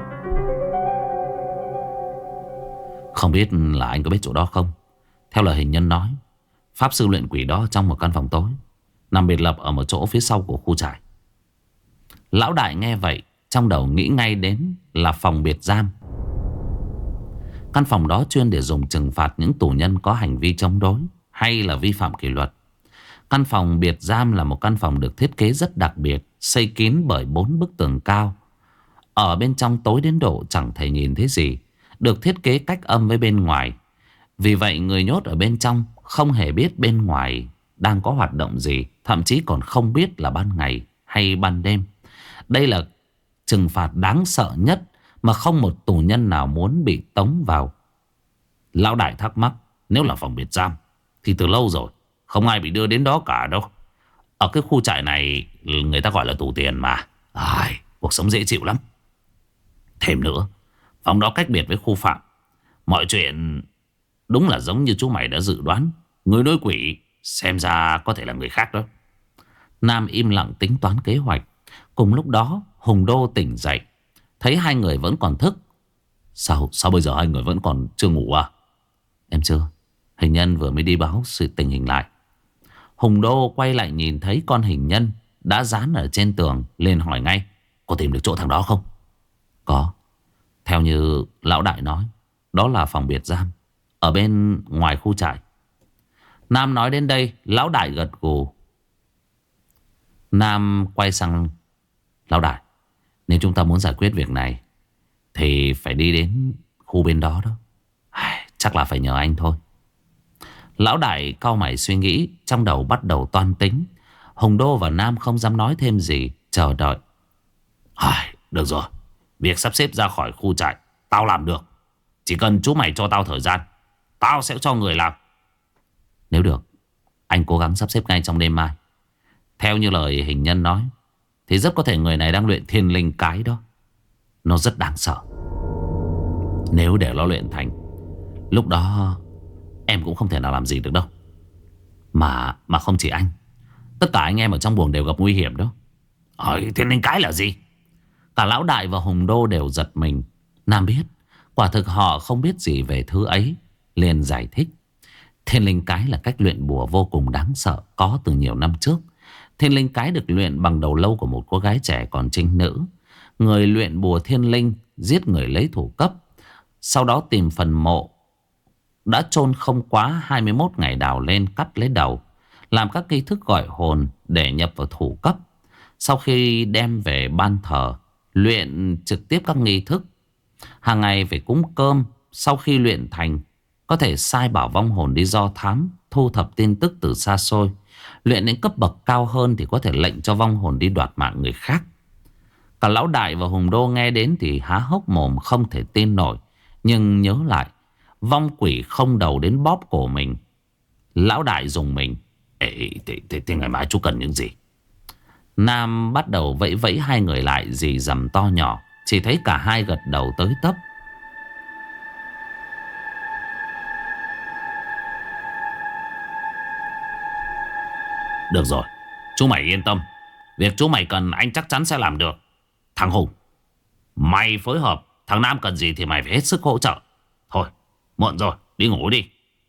Không biết là anh có biết chỗ đó không? Theo lời hình nhân nói, pháp sư luyện quỷ đó trong một căn phòng tối, nằm biệt lập ở một chỗ phía sau của khu trại. Lão đại nghe vậy, trong đầu nghĩ ngay đến là phòng biệt giam. Căn phòng đó chuyên để dùng trừng phạt những tù nhân có hành vi chống đối hay là vi phạm kỷ luật. Căn phòng biệt giam là một căn phòng được thiết kế rất đặc biệt, xây kín bởi bốn bức tường cao. Ở bên trong tối đến độ chẳng thể nhìn thấy gì, được thiết kế cách âm với bên ngoài. Vì vậy người nhốt ở bên trong không hề biết bên ngoài đang có hoạt động gì, thậm chí còn không biết là ban ngày hay ban đêm. Đây là trừng phạt đáng sợ nhất mà không một tù nhân nào muốn bị tống vào. Lão đại thắc mắc, nếu là phòng biệt giam thì từ lâu rồi, không ai bị đưa đến đó cả đâu. Ở cái khu trại này người ta gọi là tù tiền mà. Ai, cuộc sống dễ chịu lắm. Thêm nữa, phòng đó cách biệt với khu phạm. Mọi chuyện đúng là giống như chú mày đã dự đoán. Người nuôi quỷ xem ra có thể là người khác đó. Nam im lặng tính toán kế hoạch. Cùng lúc đó Hùng Đô tỉnh dậy, thấy hai người vẫn còn thức. Sao sao bây giờ hai người vẫn còn chưa ngủ à? Em chưa. Hình nhân vừa mới đi báo sự tình hình lại. Hùng Đô quay lại nhìn thấy con hình nhân đã dán ở trên tường, liền hỏi ngay, có tìm được chỗ thằng đó không? Có. Theo như lão đại nói, đó là phòng biệt giam ở bên ngoài khu trại. Nam nói đến đây, lão đại gật gù. Nam quay sang lão đại, nếu chúng ta muốn giải quyết việc này thì phải đi đến khu bên đó đó. Ai, chắc là phải nhờ anh thôi. Lão đại cau mày suy nghĩ, trong đầu bắt đầu toan tính. Hùng Đô và Nam không dám nói thêm gì, chờ đợi. Ai, được rồi, việc sắp xếp ra khỏi khu trại tao làm được. Chỉ cần chú mày cho tao thời gian, tao sẽ cho người làm. Nếu được, anh cố gắng sắp xếp ngay trong đêm mai. Theo như lời hình nhân nói, thì rất có thể người này đang luyện thiên linh cái đó. Nó rất đáng sợ. Nếu để nó luyện thành, lúc đó em cũng không thể nào làm gì được đâu. Mà mà không chỉ anh, tất cả anh em ở trong buồng đều gặp nguy hiểm đó. Hỏi thiên linh cái là gì? Cả lão đại và Hùng Đô đều giật mình. Nam biết quả thực họ không biết gì về thứ ấy, liền giải thích. Thiên linh cái là cách luyện bùa vô cùng đáng sợ, có từ nhiều năm trước. Thiên linh cái được luyện bằng đầu lâu của một cô gái trẻ còn trinh nữ. Người luyện bùa thiên linh giết người lấy thủ cấp, sau đó tìm phần mộ đã chôn không quá hai mươi mốt ngày đào lên, cắt lấy đầu, làm các nghi thức gọi hồn để nhập vào thủ cấp. Sau khi đem về ban thờ, luyện trực tiếp các nghi thức. Hàng ngày phải cúng cơm. Sau khi luyện thành, có thể sai bảo vong hồn đi do thám, thu thập tin tức từ xa xôi. Luyện đến cấp bậc cao hơn thì có thể lệnh cho vong hồn đi đoạt mạng người khác. Cả lão đại và Hùng Đô nghe đến thì há hốc mồm không thể tin nổi. Nhưng nhớ lại, vong quỷ không đầu đến bóp cổ mình. Lão đại dùng mình. Ê, thì, thì, thì ngày mai chú cần những gì? Nam bắt đầu vẫy vẫy hai người lại, dì dầm to nhỏ. Chỉ thấy cả hai gật đầu tới tấp. Được rồi, chú mày yên tâm. Việc chú mày cần anh chắc chắn sẽ làm được. Thằng Hùng, mày phối hợp. Thằng Nam cần gì thì mày phải hết sức hỗ trợ. Thôi, muộn rồi, đi ngủ đi.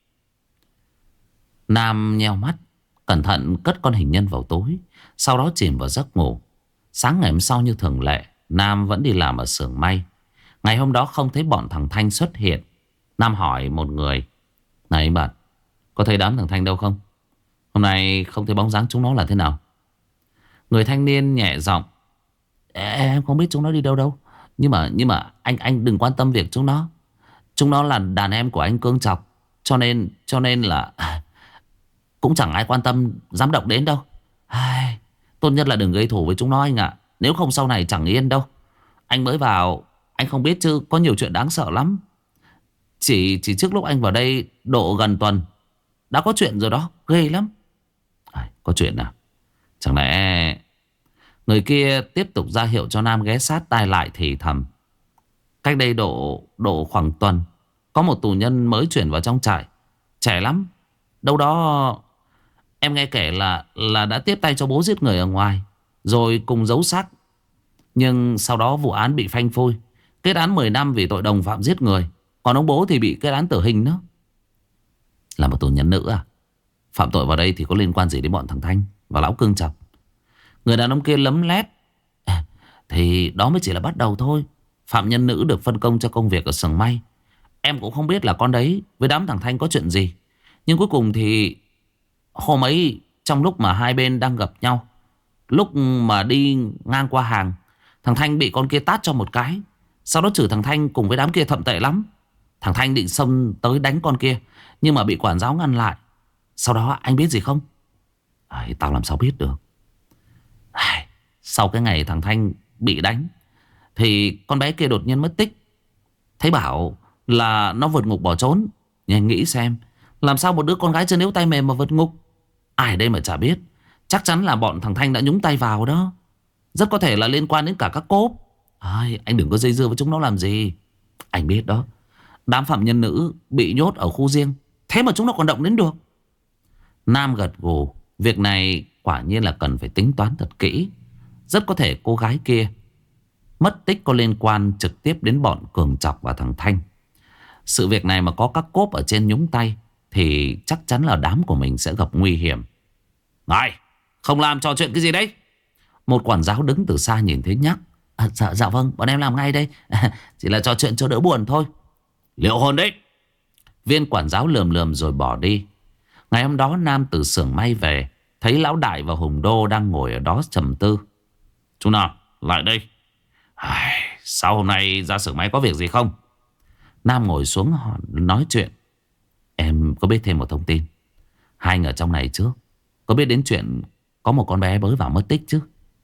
Nam nheo mắt, cẩn thận cất con hình nhân vào túi, sau đó chìm vào giấc ngủ. Sáng ngày hôm sau như thường lệ, Nam vẫn đi làm ở xưởng may. Ngày hôm đó không thấy bọn thằng Thanh xuất hiện. Nam hỏi một người: Này bạn, có thấy đám thằng Thanh đâu không? Hôm nay không thấy bóng dáng chúng nó là thế nào? Người thanh niên nhẹ giọng: Em không biết chúng nó đi đâu đâu. Nhưng mà nhưng mà anh anh đừng quan tâm việc chúng nó. Chúng nó là đàn em của anh Cương Chọc. Cho nên cho nên là cũng chẳng ai quan tâm dám động đến đâu. Ai, tốt nhất là đừng gây thủ với chúng nó anh ạ. Nếu không sau này chẳng yên đâu. Anh mới vào, anh không biết chứ có nhiều chuyện đáng sợ lắm. Chỉ chỉ trước lúc anh vào đây độ gần tuần đã có chuyện rồi đó, ghê lắm. À, có chuyện nào? Chẳng lẽ... Người kia tiếp tục ra hiệu cho Nam ghé sát tai lại thì thầm: Cách đây độ độ khoảng tuần, có một tù nhân mới chuyển vào trong trại, trẻ lắm. Đâu đó em nghe kể là là đã tiếp tay cho bố giết người ở ngoài, rồi cùng giấu xác. Nhưng sau đó vụ án bị phanh phui, kết án mười năm vì tội đồng phạm giết người. Còn ông bố thì bị kết án tử hình nữa. Là một tù nhân nữ à? Phạm tội vào đây thì có liên quan gì đến bọn thằng Thanh và lão Cương Chọc? Người đàn ông kia lấm lét: Thì đó mới chỉ là bắt đầu thôi. Phạm nhân nữ được phân công cho công việc ở xưởng may. Em cũng không biết là con đấy với đám thằng Thanh có chuyện gì. Nhưng cuối cùng thì hôm ấy, trong lúc mà hai bên đang gặp nhau, lúc mà đi ngang qua hàng, thằng Thanh bị con kia tát cho một cái. Sau đó chửi thằng Thanh cùng với đám kia thậm tệ lắm. Thằng Thanh định xông tới đánh con kia, nhưng mà bị quản giáo ngăn lại. Sau đó anh biết gì không? À, tao làm sao biết được. À, sau cái ngày thằng Thanh bị đánh thì con bé kia đột nhiên mất tích. Thấy bảo là nó vượt ngục bỏ trốn. Nhưng anh nghĩ xem, làm sao một đứa con gái chân yếu tay mềm mà vượt ngục? Ai đây mà chả biết. Chắc chắn là bọn thằng Thanh đã nhúng tay vào đó. Rất có thể là liên quan đến cả các cốp. À, anh đừng có dây dưa với chúng nó làm gì. Anh biết đó, đám phạm nhân nữ bị nhốt ở khu riêng, thế mà chúng nó còn động đến được. Nam gật gù. Việc này quả nhiên là cần phải tính toán thật kỹ. Rất có thể cô gái kia mất tích có liên quan trực tiếp đến bọn Cường Chọc và thằng Thanh. Sự việc này mà có các cốp ở trên nhúng tay thì chắc chắn là đám của mình sẽ gặp nguy hiểm. Này, không làm trò chuyện cái gì đấy? Một quản giáo đứng từ xa nhìn thấy nhắc: à, Dạ dạ vâng, bọn em làm ngay đây. à, Chỉ là trò chuyện cho đỡ buồn thôi. Liệu hồn đấy. Viên quản giáo lườm lườm rồi bỏ đi. Ngày hôm đó Nam từ xưởng may về, thấy lão đại và Hùng Đô đang ngồi ở đó trầm tư. Chú nào lại đây. Ai, sao hôm nay ra xưởng may có việc gì không? Nam ngồi xuống họ nói chuyện. Em có biết thêm một thông tin. Hai anh ở trong này trước có biết đến chuyện có một con bé mới vào mất tích chứ?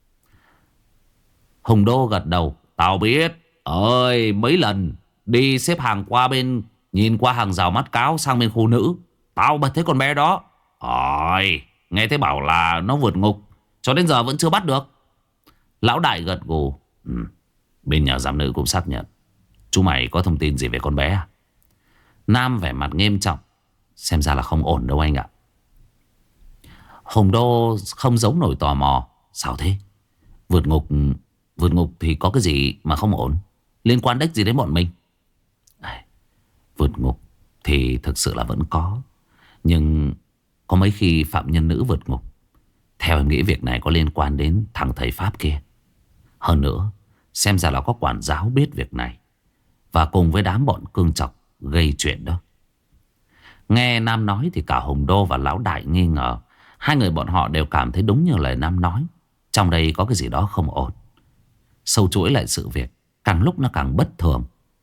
Hùng Đô gật đầu. Tao biết. Ơi mấy lần đi xếp hàng qua bên, nhìn qua hàng rào mắt cáo sang bên khu nữ, tao bắt thấy con bé đó. Ôi, nghe thấy bảo là nó vượt ngục, cho đến giờ vẫn chưa bắt được. Lão Đại gật gù. Ừ, bên nhà giám nữ cũng xác nhận. Chú mày có thông tin gì về con bé à? Nam vẻ mặt nghiêm trọng. Xem ra là không ổn đâu anh ạ. Hùng Đô không giấu nổi tò mò. Sao thế? Vượt ngục Vượt ngục thì có cái gì mà không ổn? Liên quan đếch gì đến bọn mình? À, vượt ngục thì thực sự là vẫn có. Nhưng có mấy khi phạm nhân nữ vượt ngục. Theo em nghĩ việc này có liên quan đến thằng thầy Pháp kia. Hơn nữa, xem ra là có quản giáo biết việc này, và cùng với đám bọn cương chọc gây chuyện đó. Nghe Nam nói thì cả Hùng Đô và Lão Đại nghi ngờ. Hai người bọn họ đều cảm thấy đúng như lời Nam nói. Trong đây có cái gì đó không ổn. Sâu chuỗi lại sự việc, càng lúc nó càng bất thường.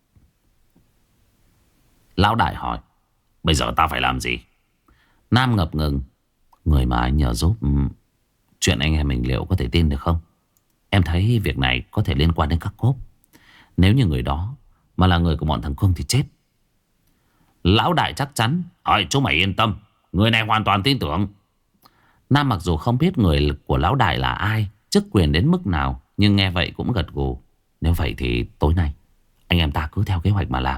Lão Đại hỏi. Bây giờ ta phải làm gì? Nam ngập ngừng. Người mà anh nhờ giúp, chuyện anh em mình liệu có thể tin được không? Em thấy việc này có thể liên quan đến các cốp. Nếu như người đó mà là người của bọn thằng Cương thì chết. Lão Đại chắc chắn. Ôi chú mày yên tâm, người này hoàn toàn tin tưởng. Nam mặc dù không biết người của Lão Đại là ai, chức quyền đến mức nào, nhưng nghe vậy cũng gật gù. Nếu vậy thì tối nay anh em ta cứ theo kế hoạch mà làm.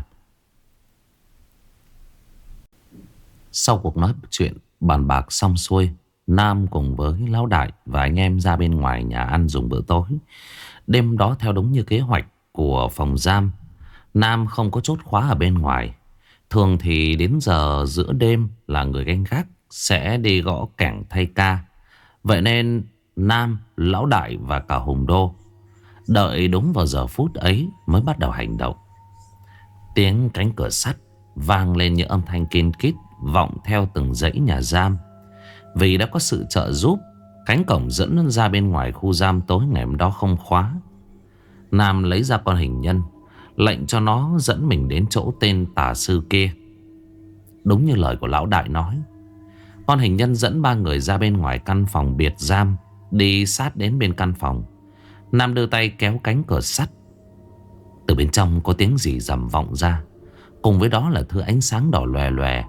Sau cuộc nói chuyện bàn bạc xong xuôi, Nam cùng với Lão Đại và anh em ra bên ngoài nhà ăn dùng bữa tối. Đêm đó theo đúng như kế hoạch của phòng giam, Nam không có chốt khóa ở bên ngoài. Thường thì đến giờ giữa đêm là người canh gác sẽ đi gõ cảng thay ca. Vậy nên Nam, Lão Đại và cả Hùng Đô đợi đúng vào giờ phút ấy mới bắt đầu hành động. Tiếng cánh cửa sắt vang lên những âm thanh kin kít vọng theo từng dãy nhà giam. Vì đã có sự trợ giúp, cánh cổng dẫn ra bên ngoài khu giam tối ngày hôm đó không khóa. Nam lấy ra con hình nhân, lệnh cho nó dẫn mình đến chỗ tên tà sư kia. Đúng như lời của Lão Đại nói, con hình nhân dẫn ba người ra bên ngoài căn phòng biệt giam. Đi sát đến bên căn phòng, Nam đưa tay kéo cánh cửa sắt. Từ bên trong có tiếng rì rầm vọng ra, cùng với đó là thứ ánh sáng đỏ lòe lòe.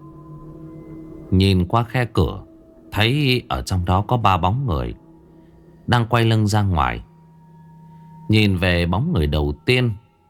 Nhìn qua khe cửa, thấy ở trong đó có ba bóng người đang quay lưng ra ngoài. Nhìn về bóng người đầu tiên,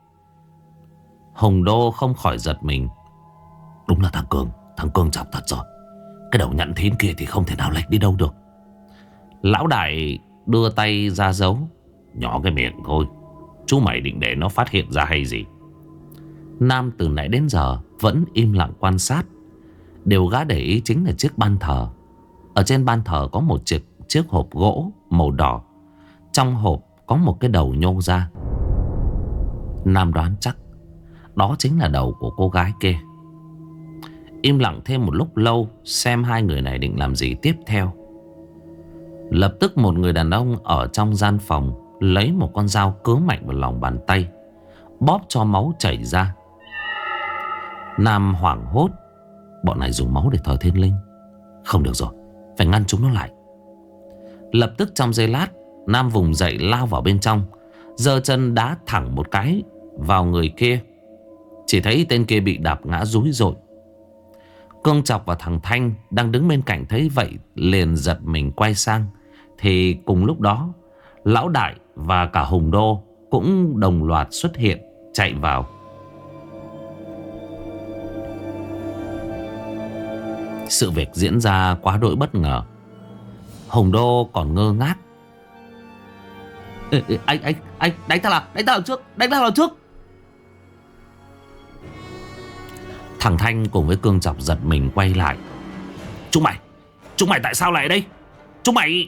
Hùng Đô không khỏi giật mình. Đúng là thằng Cường. Thằng Cường chọc thật rồi. Cái đầu nhận thín kia thì không thể nào lệch đi đâu được. Lão Đại đưa tay ra giấu. Nhỏ cái miệng thôi, chú mày định để nó phát hiện ra hay gì? Nam từ nãy đến giờ vẫn im lặng quan sát. Điều gã để ý chính là chiếc ban thờ. Ở trên ban thờ có một chiếc, chiếc hộp gỗ màu đỏ. Trong hộp có một cái đầu nhô ra. Nam đoán chắc đó chính là đầu của cô gái kia. Im lặng thêm một lúc lâu, xem hai người này định làm gì tiếp theo. Lập tức một người đàn ông ở trong gian phòng lấy một con dao cứa mạnh vào lòng bàn tay, bóp cho máu chảy ra. Nam hoảng hốt. Bọn này dùng máu để thờ thiên linh. Không được rồi, phải ngăn chúng nó lại. Lập tức trong giây lát, Nam vùng dậy lao vào bên trong, giơ chân đá thẳng một cái vào người kia. Chỉ thấy tên kia bị đạp ngã rúi rội. Cương Chọc và thằng Thanh đang đứng bên cạnh thấy vậy liền giật mình quay sang. Thì cùng lúc đó, Lão Đại và cả Hùng Đô cũng đồng loạt xuất hiện, chạy vào. Sự việc diễn ra quá đỗi bất ngờ. Hùng Đô còn ngơ ngác. Ê, ê, anh, anh, anh, đánh thằng nào, đánh thằng nào trước, đánh thằng nào trước. Thằng Thanh cùng với Cương Chọc giật mình quay lại. Chúng mày, chúng mày tại sao lại ở đây? Chúng mày...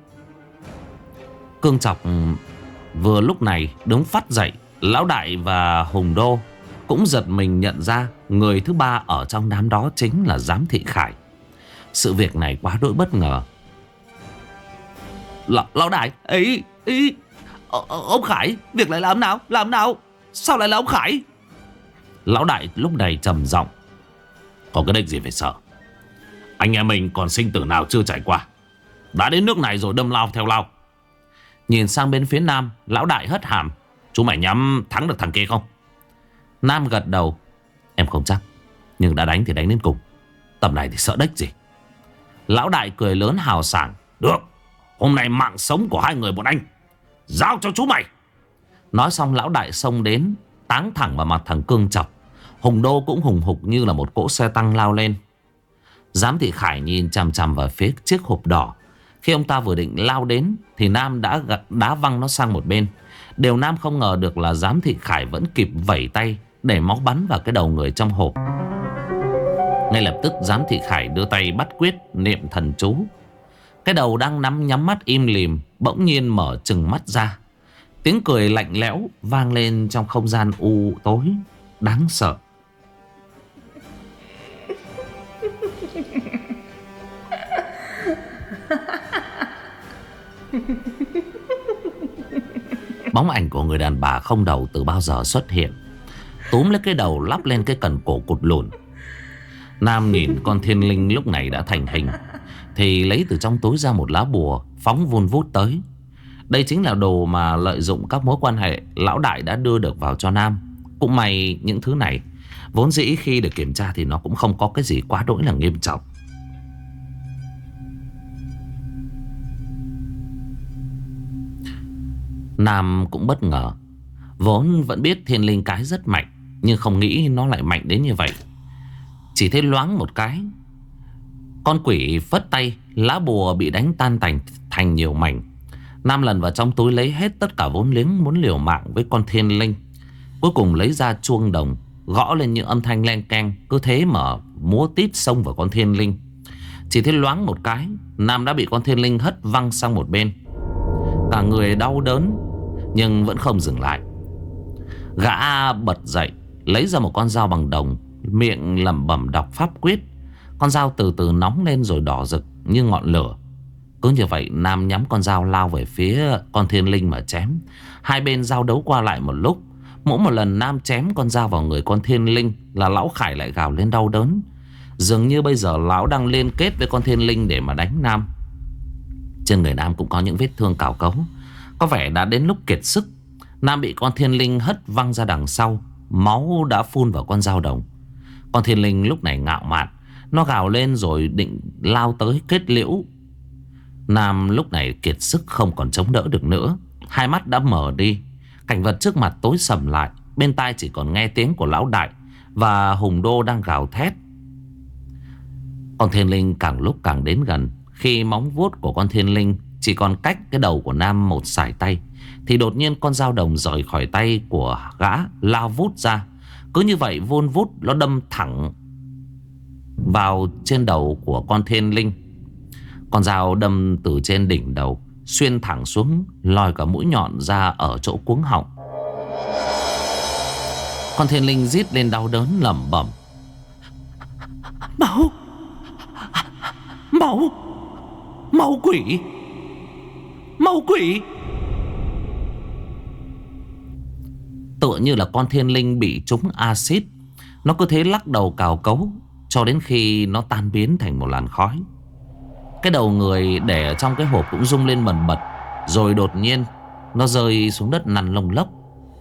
Cương Chọc vừa lúc này đứng phát dậy. Lão Đại và Hùng Đô cũng giật mình nhận ra người thứ ba ở trong đám đó chính là Giám Thị Khải. Sự việc này quá đỗi bất ngờ. L Lão Đại ấy, ấy, ông Khải, việc này làm nào, làm nào, sao lại là ông Khải? Lão đại lúc này trầm giọng: có cái đếch gì phải sợ. Anh em mình còn sinh tử nào chưa trải qua, đã đến nước này rồi đâm lao theo lao. Nhìn sang bên phía Nam, lão đại hất hàm: chú mày nhắm thắng được thằng kia không? Nam gật đầu: em không chắc, nhưng đã đánh thì đánh đến cùng. Tầm này thì sợ đếch gì. Lão đại cười lớn hào sảng: được, hôm nay mạng sống của hai người bọn anh giao cho chú mày. Nói xong lão đại xông đến, táng thẳng vào mặt thằng Cương Chọc. Hùng Đô cũng hùng hục như là một cỗ xe tăng lao lên. Giám thị Khải nhìn chằm chằm vào phía chiếc hộp đỏ. Khi ông ta vừa định lao đến thì Nam đã gật đá văng nó sang một bên. Điều Nam không ngờ được là giám thị Khải vẫn kịp vẩy tay để máu bắn vào cái đầu người trong hộp. Ngay lập tức giám thị Khải đưa tay bắt quyết niệm thần chú. Cái đầu đang nắm nhắm mắt im lìm bỗng nhiên mở trừng mắt ra. Tiếng cười lạnh lẽo vang lên trong không gian u tối đáng sợ. Bóng ảnh của người đàn bà không đầu từ bao giờ xuất hiện, túm lấy cái đầu lắp lên cái cần cổ cụt lùn. Nam nhìn con thiên linh lúc này đã thành hình thì lấy từ trong túi ra một lá bùa, phóng vun vút tới. Đây chính là đồ mà lợi dụng các mối quan hệ lão đại đã đưa được vào cho Nam. Cũng may những thứ này vốn dĩ khi được kiểm tra thì nó cũng không có cái gì quá đỗi là nghiêm trọng. Nam cũng bất ngờ. Vốn vẫn biết thiên linh cái rất mạnh, nhưng không nghĩ nó lại mạnh đến như vậy. Chỉ thấy loáng một cái, con quỷ phất tay, lá bùa bị đánh tan tành thành nhiều mảnh. Nam lần vào trong túi lấy hết tất cả vốn liếng muốn liều mạng với con thiên linh. Cuối cùng lấy ra chuông đồng, gõ lên những âm thanh len keng. Cứ thế mở múa tít xông vào con thiên linh. Chỉ thấy loáng một cái, Nam đã bị con thiên linh hất văng sang một bên. Cả người đau đớn nhưng vẫn không dừng lại. Gã bật dậy, lấy ra một con dao bằng đồng, miệng lẩm bẩm đọc pháp quyết. Con dao từ từ nóng lên rồi đỏ rực như ngọn lửa. Cứ như vậy Nam nhắm con dao lao về phía con thiên linh mà chém. Hai bên giao đấu qua lại một lúc. Mỗi một lần Nam chém con dao vào người con thiên linh là lão Khải lại gào lên đau đớn. Dường như bây giờ lão đang liên kết với con thiên linh để mà đánh Nam. Trên người Nam cũng có những vết thương cào cấu, có vẻ đã đến lúc kiệt sức. Nam bị con thiên linh hất văng ra đằng sau, máu đã phun vào con dao đồng. Con thiên linh lúc này ngạo mạn, nó gào lên rồi định lao tới kết liễu. Nam lúc này kiệt sức không còn chống đỡ được nữa. Hai mắt đã mở đi, cảnh vật trước mặt tối sầm lại. Bên tai chỉ còn nghe tiếng của lão đại và Hùng Đô đang gào thét. Con thiên linh càng lúc càng đến gần. Khi móng vuốt của con thiên linh chỉ còn cách cái đầu của Nam một sải tay thì đột nhiên con dao đồng rời khỏi tay của gã, lao vút ra. Cứ như vậy vun vút nó đâm thẳng vào trên đầu của con thiên linh. Con dao đâm từ trên đỉnh đầu xuyên thẳng xuống, lòi cả mũi nhọn ra ở chỗ cuống họng. Con thiên linh rít lên đau đớn lẩm bẩm: Máu! Máu! Máu quỷ! Máu quỷ! Tựa như là con thiên linh bị trúng axit. Nó cứ thế lắc đầu cào cấu cho đến khi nó tan biến thành một làn khói. Cái đầu người để ở trong cái hộp cũng rung lên bần bật. Rồi đột nhiên nó rơi xuống đất nằn lông lốc.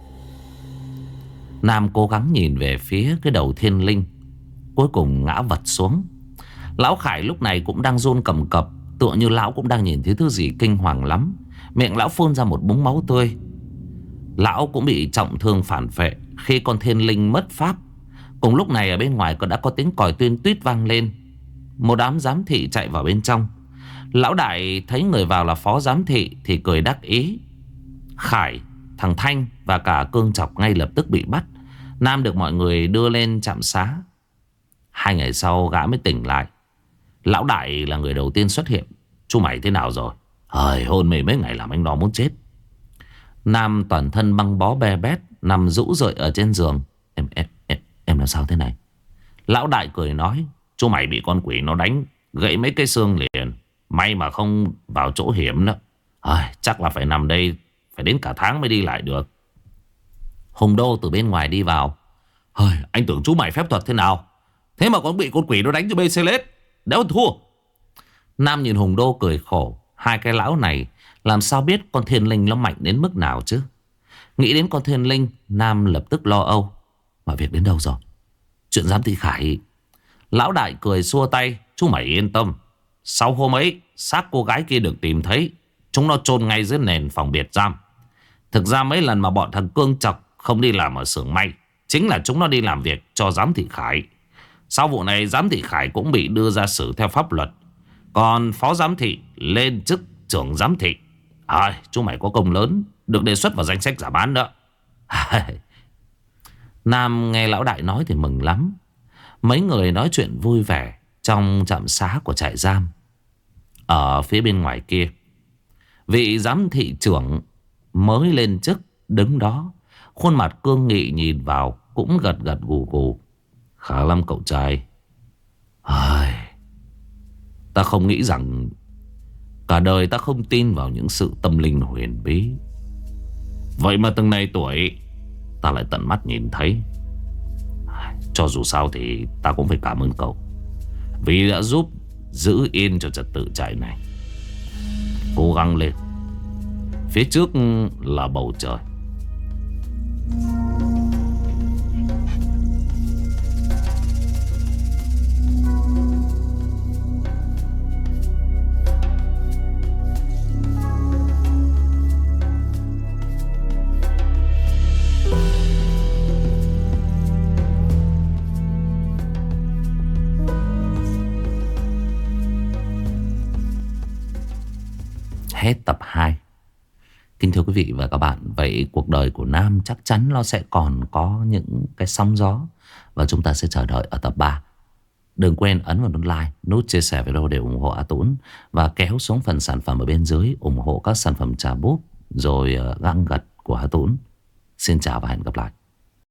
Nam cố gắng nhìn về phía cái đầu thiên linh, cuối cùng ngã vật xuống. Lão Khải lúc này cũng đang run cầm cập, tựa như lão cũng đang nhìn thấy thứ gì kinh hoàng lắm. Miệng lão phun ra một búng máu tươi. Lão cũng bị trọng thương phản phệ khi con thiên linh mất pháp. Cùng lúc này ở bên ngoài có đã có tiếng còi tuyên tuyết vang lên. Một đám giám thị chạy vào bên trong. Lão đại thấy người vào là phó giám thị thì cười đắc ý. Khải, thằng Thanh và cả Cương Chọc ngay lập tức bị bắt. Nam được mọi người đưa lên trạm xá. Hai ngày sau gã mới tỉnh lại. Lão đại là người đầu tiên xuất hiện. Chú mày thế nào rồi? Hời, hôn mê mấy ngày làm anh nó muốn chết. Nam toàn thân băng bó be bét, nằm rũ rượi ở trên giường. Em, em, em, em làm sao thế này? Lão đại cười nói: chú mày bị con quỷ nó đánh gãy mấy cái xương liền. May mà không vào chỗ hiểm đó. À, chắc là phải nằm đây phải đến cả tháng mới đi lại được. Hùng Đô từ bên ngoài đi vào. Hơi, anh tưởng chú mày phép thuật thế nào, thế mà còn bị con quỷ nó đánh cho bê xê lết. Đéo thua. Nam nhìn Hùng Đô cười khổ. Hai cái lão này làm sao biết con thiên linh nó mạnh đến mức nào chứ. Nghĩ đến con thiên linh, Nam lập tức lo âu. Mà việc đến đâu rồi? Chuyện giám thị Khải. Lão đại cười xua tay. Chú mày yên tâm, sau hôm ấy xác cô gái kia được tìm thấy, chúng nó chôn ngay dưới nền phòng biệt giam. Thực ra mấy lần mà bọn thằng Cương Chọc không đi làm ở xưởng may, chính là chúng nó đi làm việc cho giám thị Khải. Sau vụ này giám thị Khải cũng bị đưa ra xử theo pháp luật. Còn phó giám thị lên chức trưởng giám thị. À, chú mày có công lớn, được đề xuất vào danh sách giảm án đó. Nam nghe lão đại nói thì mừng lắm. Mấy người nói chuyện vui vẻ trong trạm xá của trại giam. Ở phía bên ngoài kia, vị giám thị trưởng mới lên chức đứng đó, khuôn mặt cương nghị nhìn vào, cũng gật gật gù gù. Khá lắm cậu trai. Ai... Ta không nghĩ rằng cả đời ta không tin vào những sự tâm linh huyền bí, vậy mà từng này tuổi ta lại tận mắt nhìn thấy. Cho dù sao thì ta cũng phải cảm ơn cậu, vì đã giúp giữ yên cho trật tự trại này. Cố gắng lên, phía trước là bầu trời. Hết tập hai. Kính thưa quý vị và các bạn, vậy cuộc đời của Nam chắc chắn nó sẽ còn có những cái sóng gió, và chúng ta sẽ chờ đợi ở tập ba. Đừng quên ấn vào nút like, nút chia sẻ video để ủng hộ A Tũng, và kéo xuống phần sản phẩm ở bên dưới ủng hộ các sản phẩm trà búp rồi găng gật của A Tũng. Xin chào và hẹn gặp lại.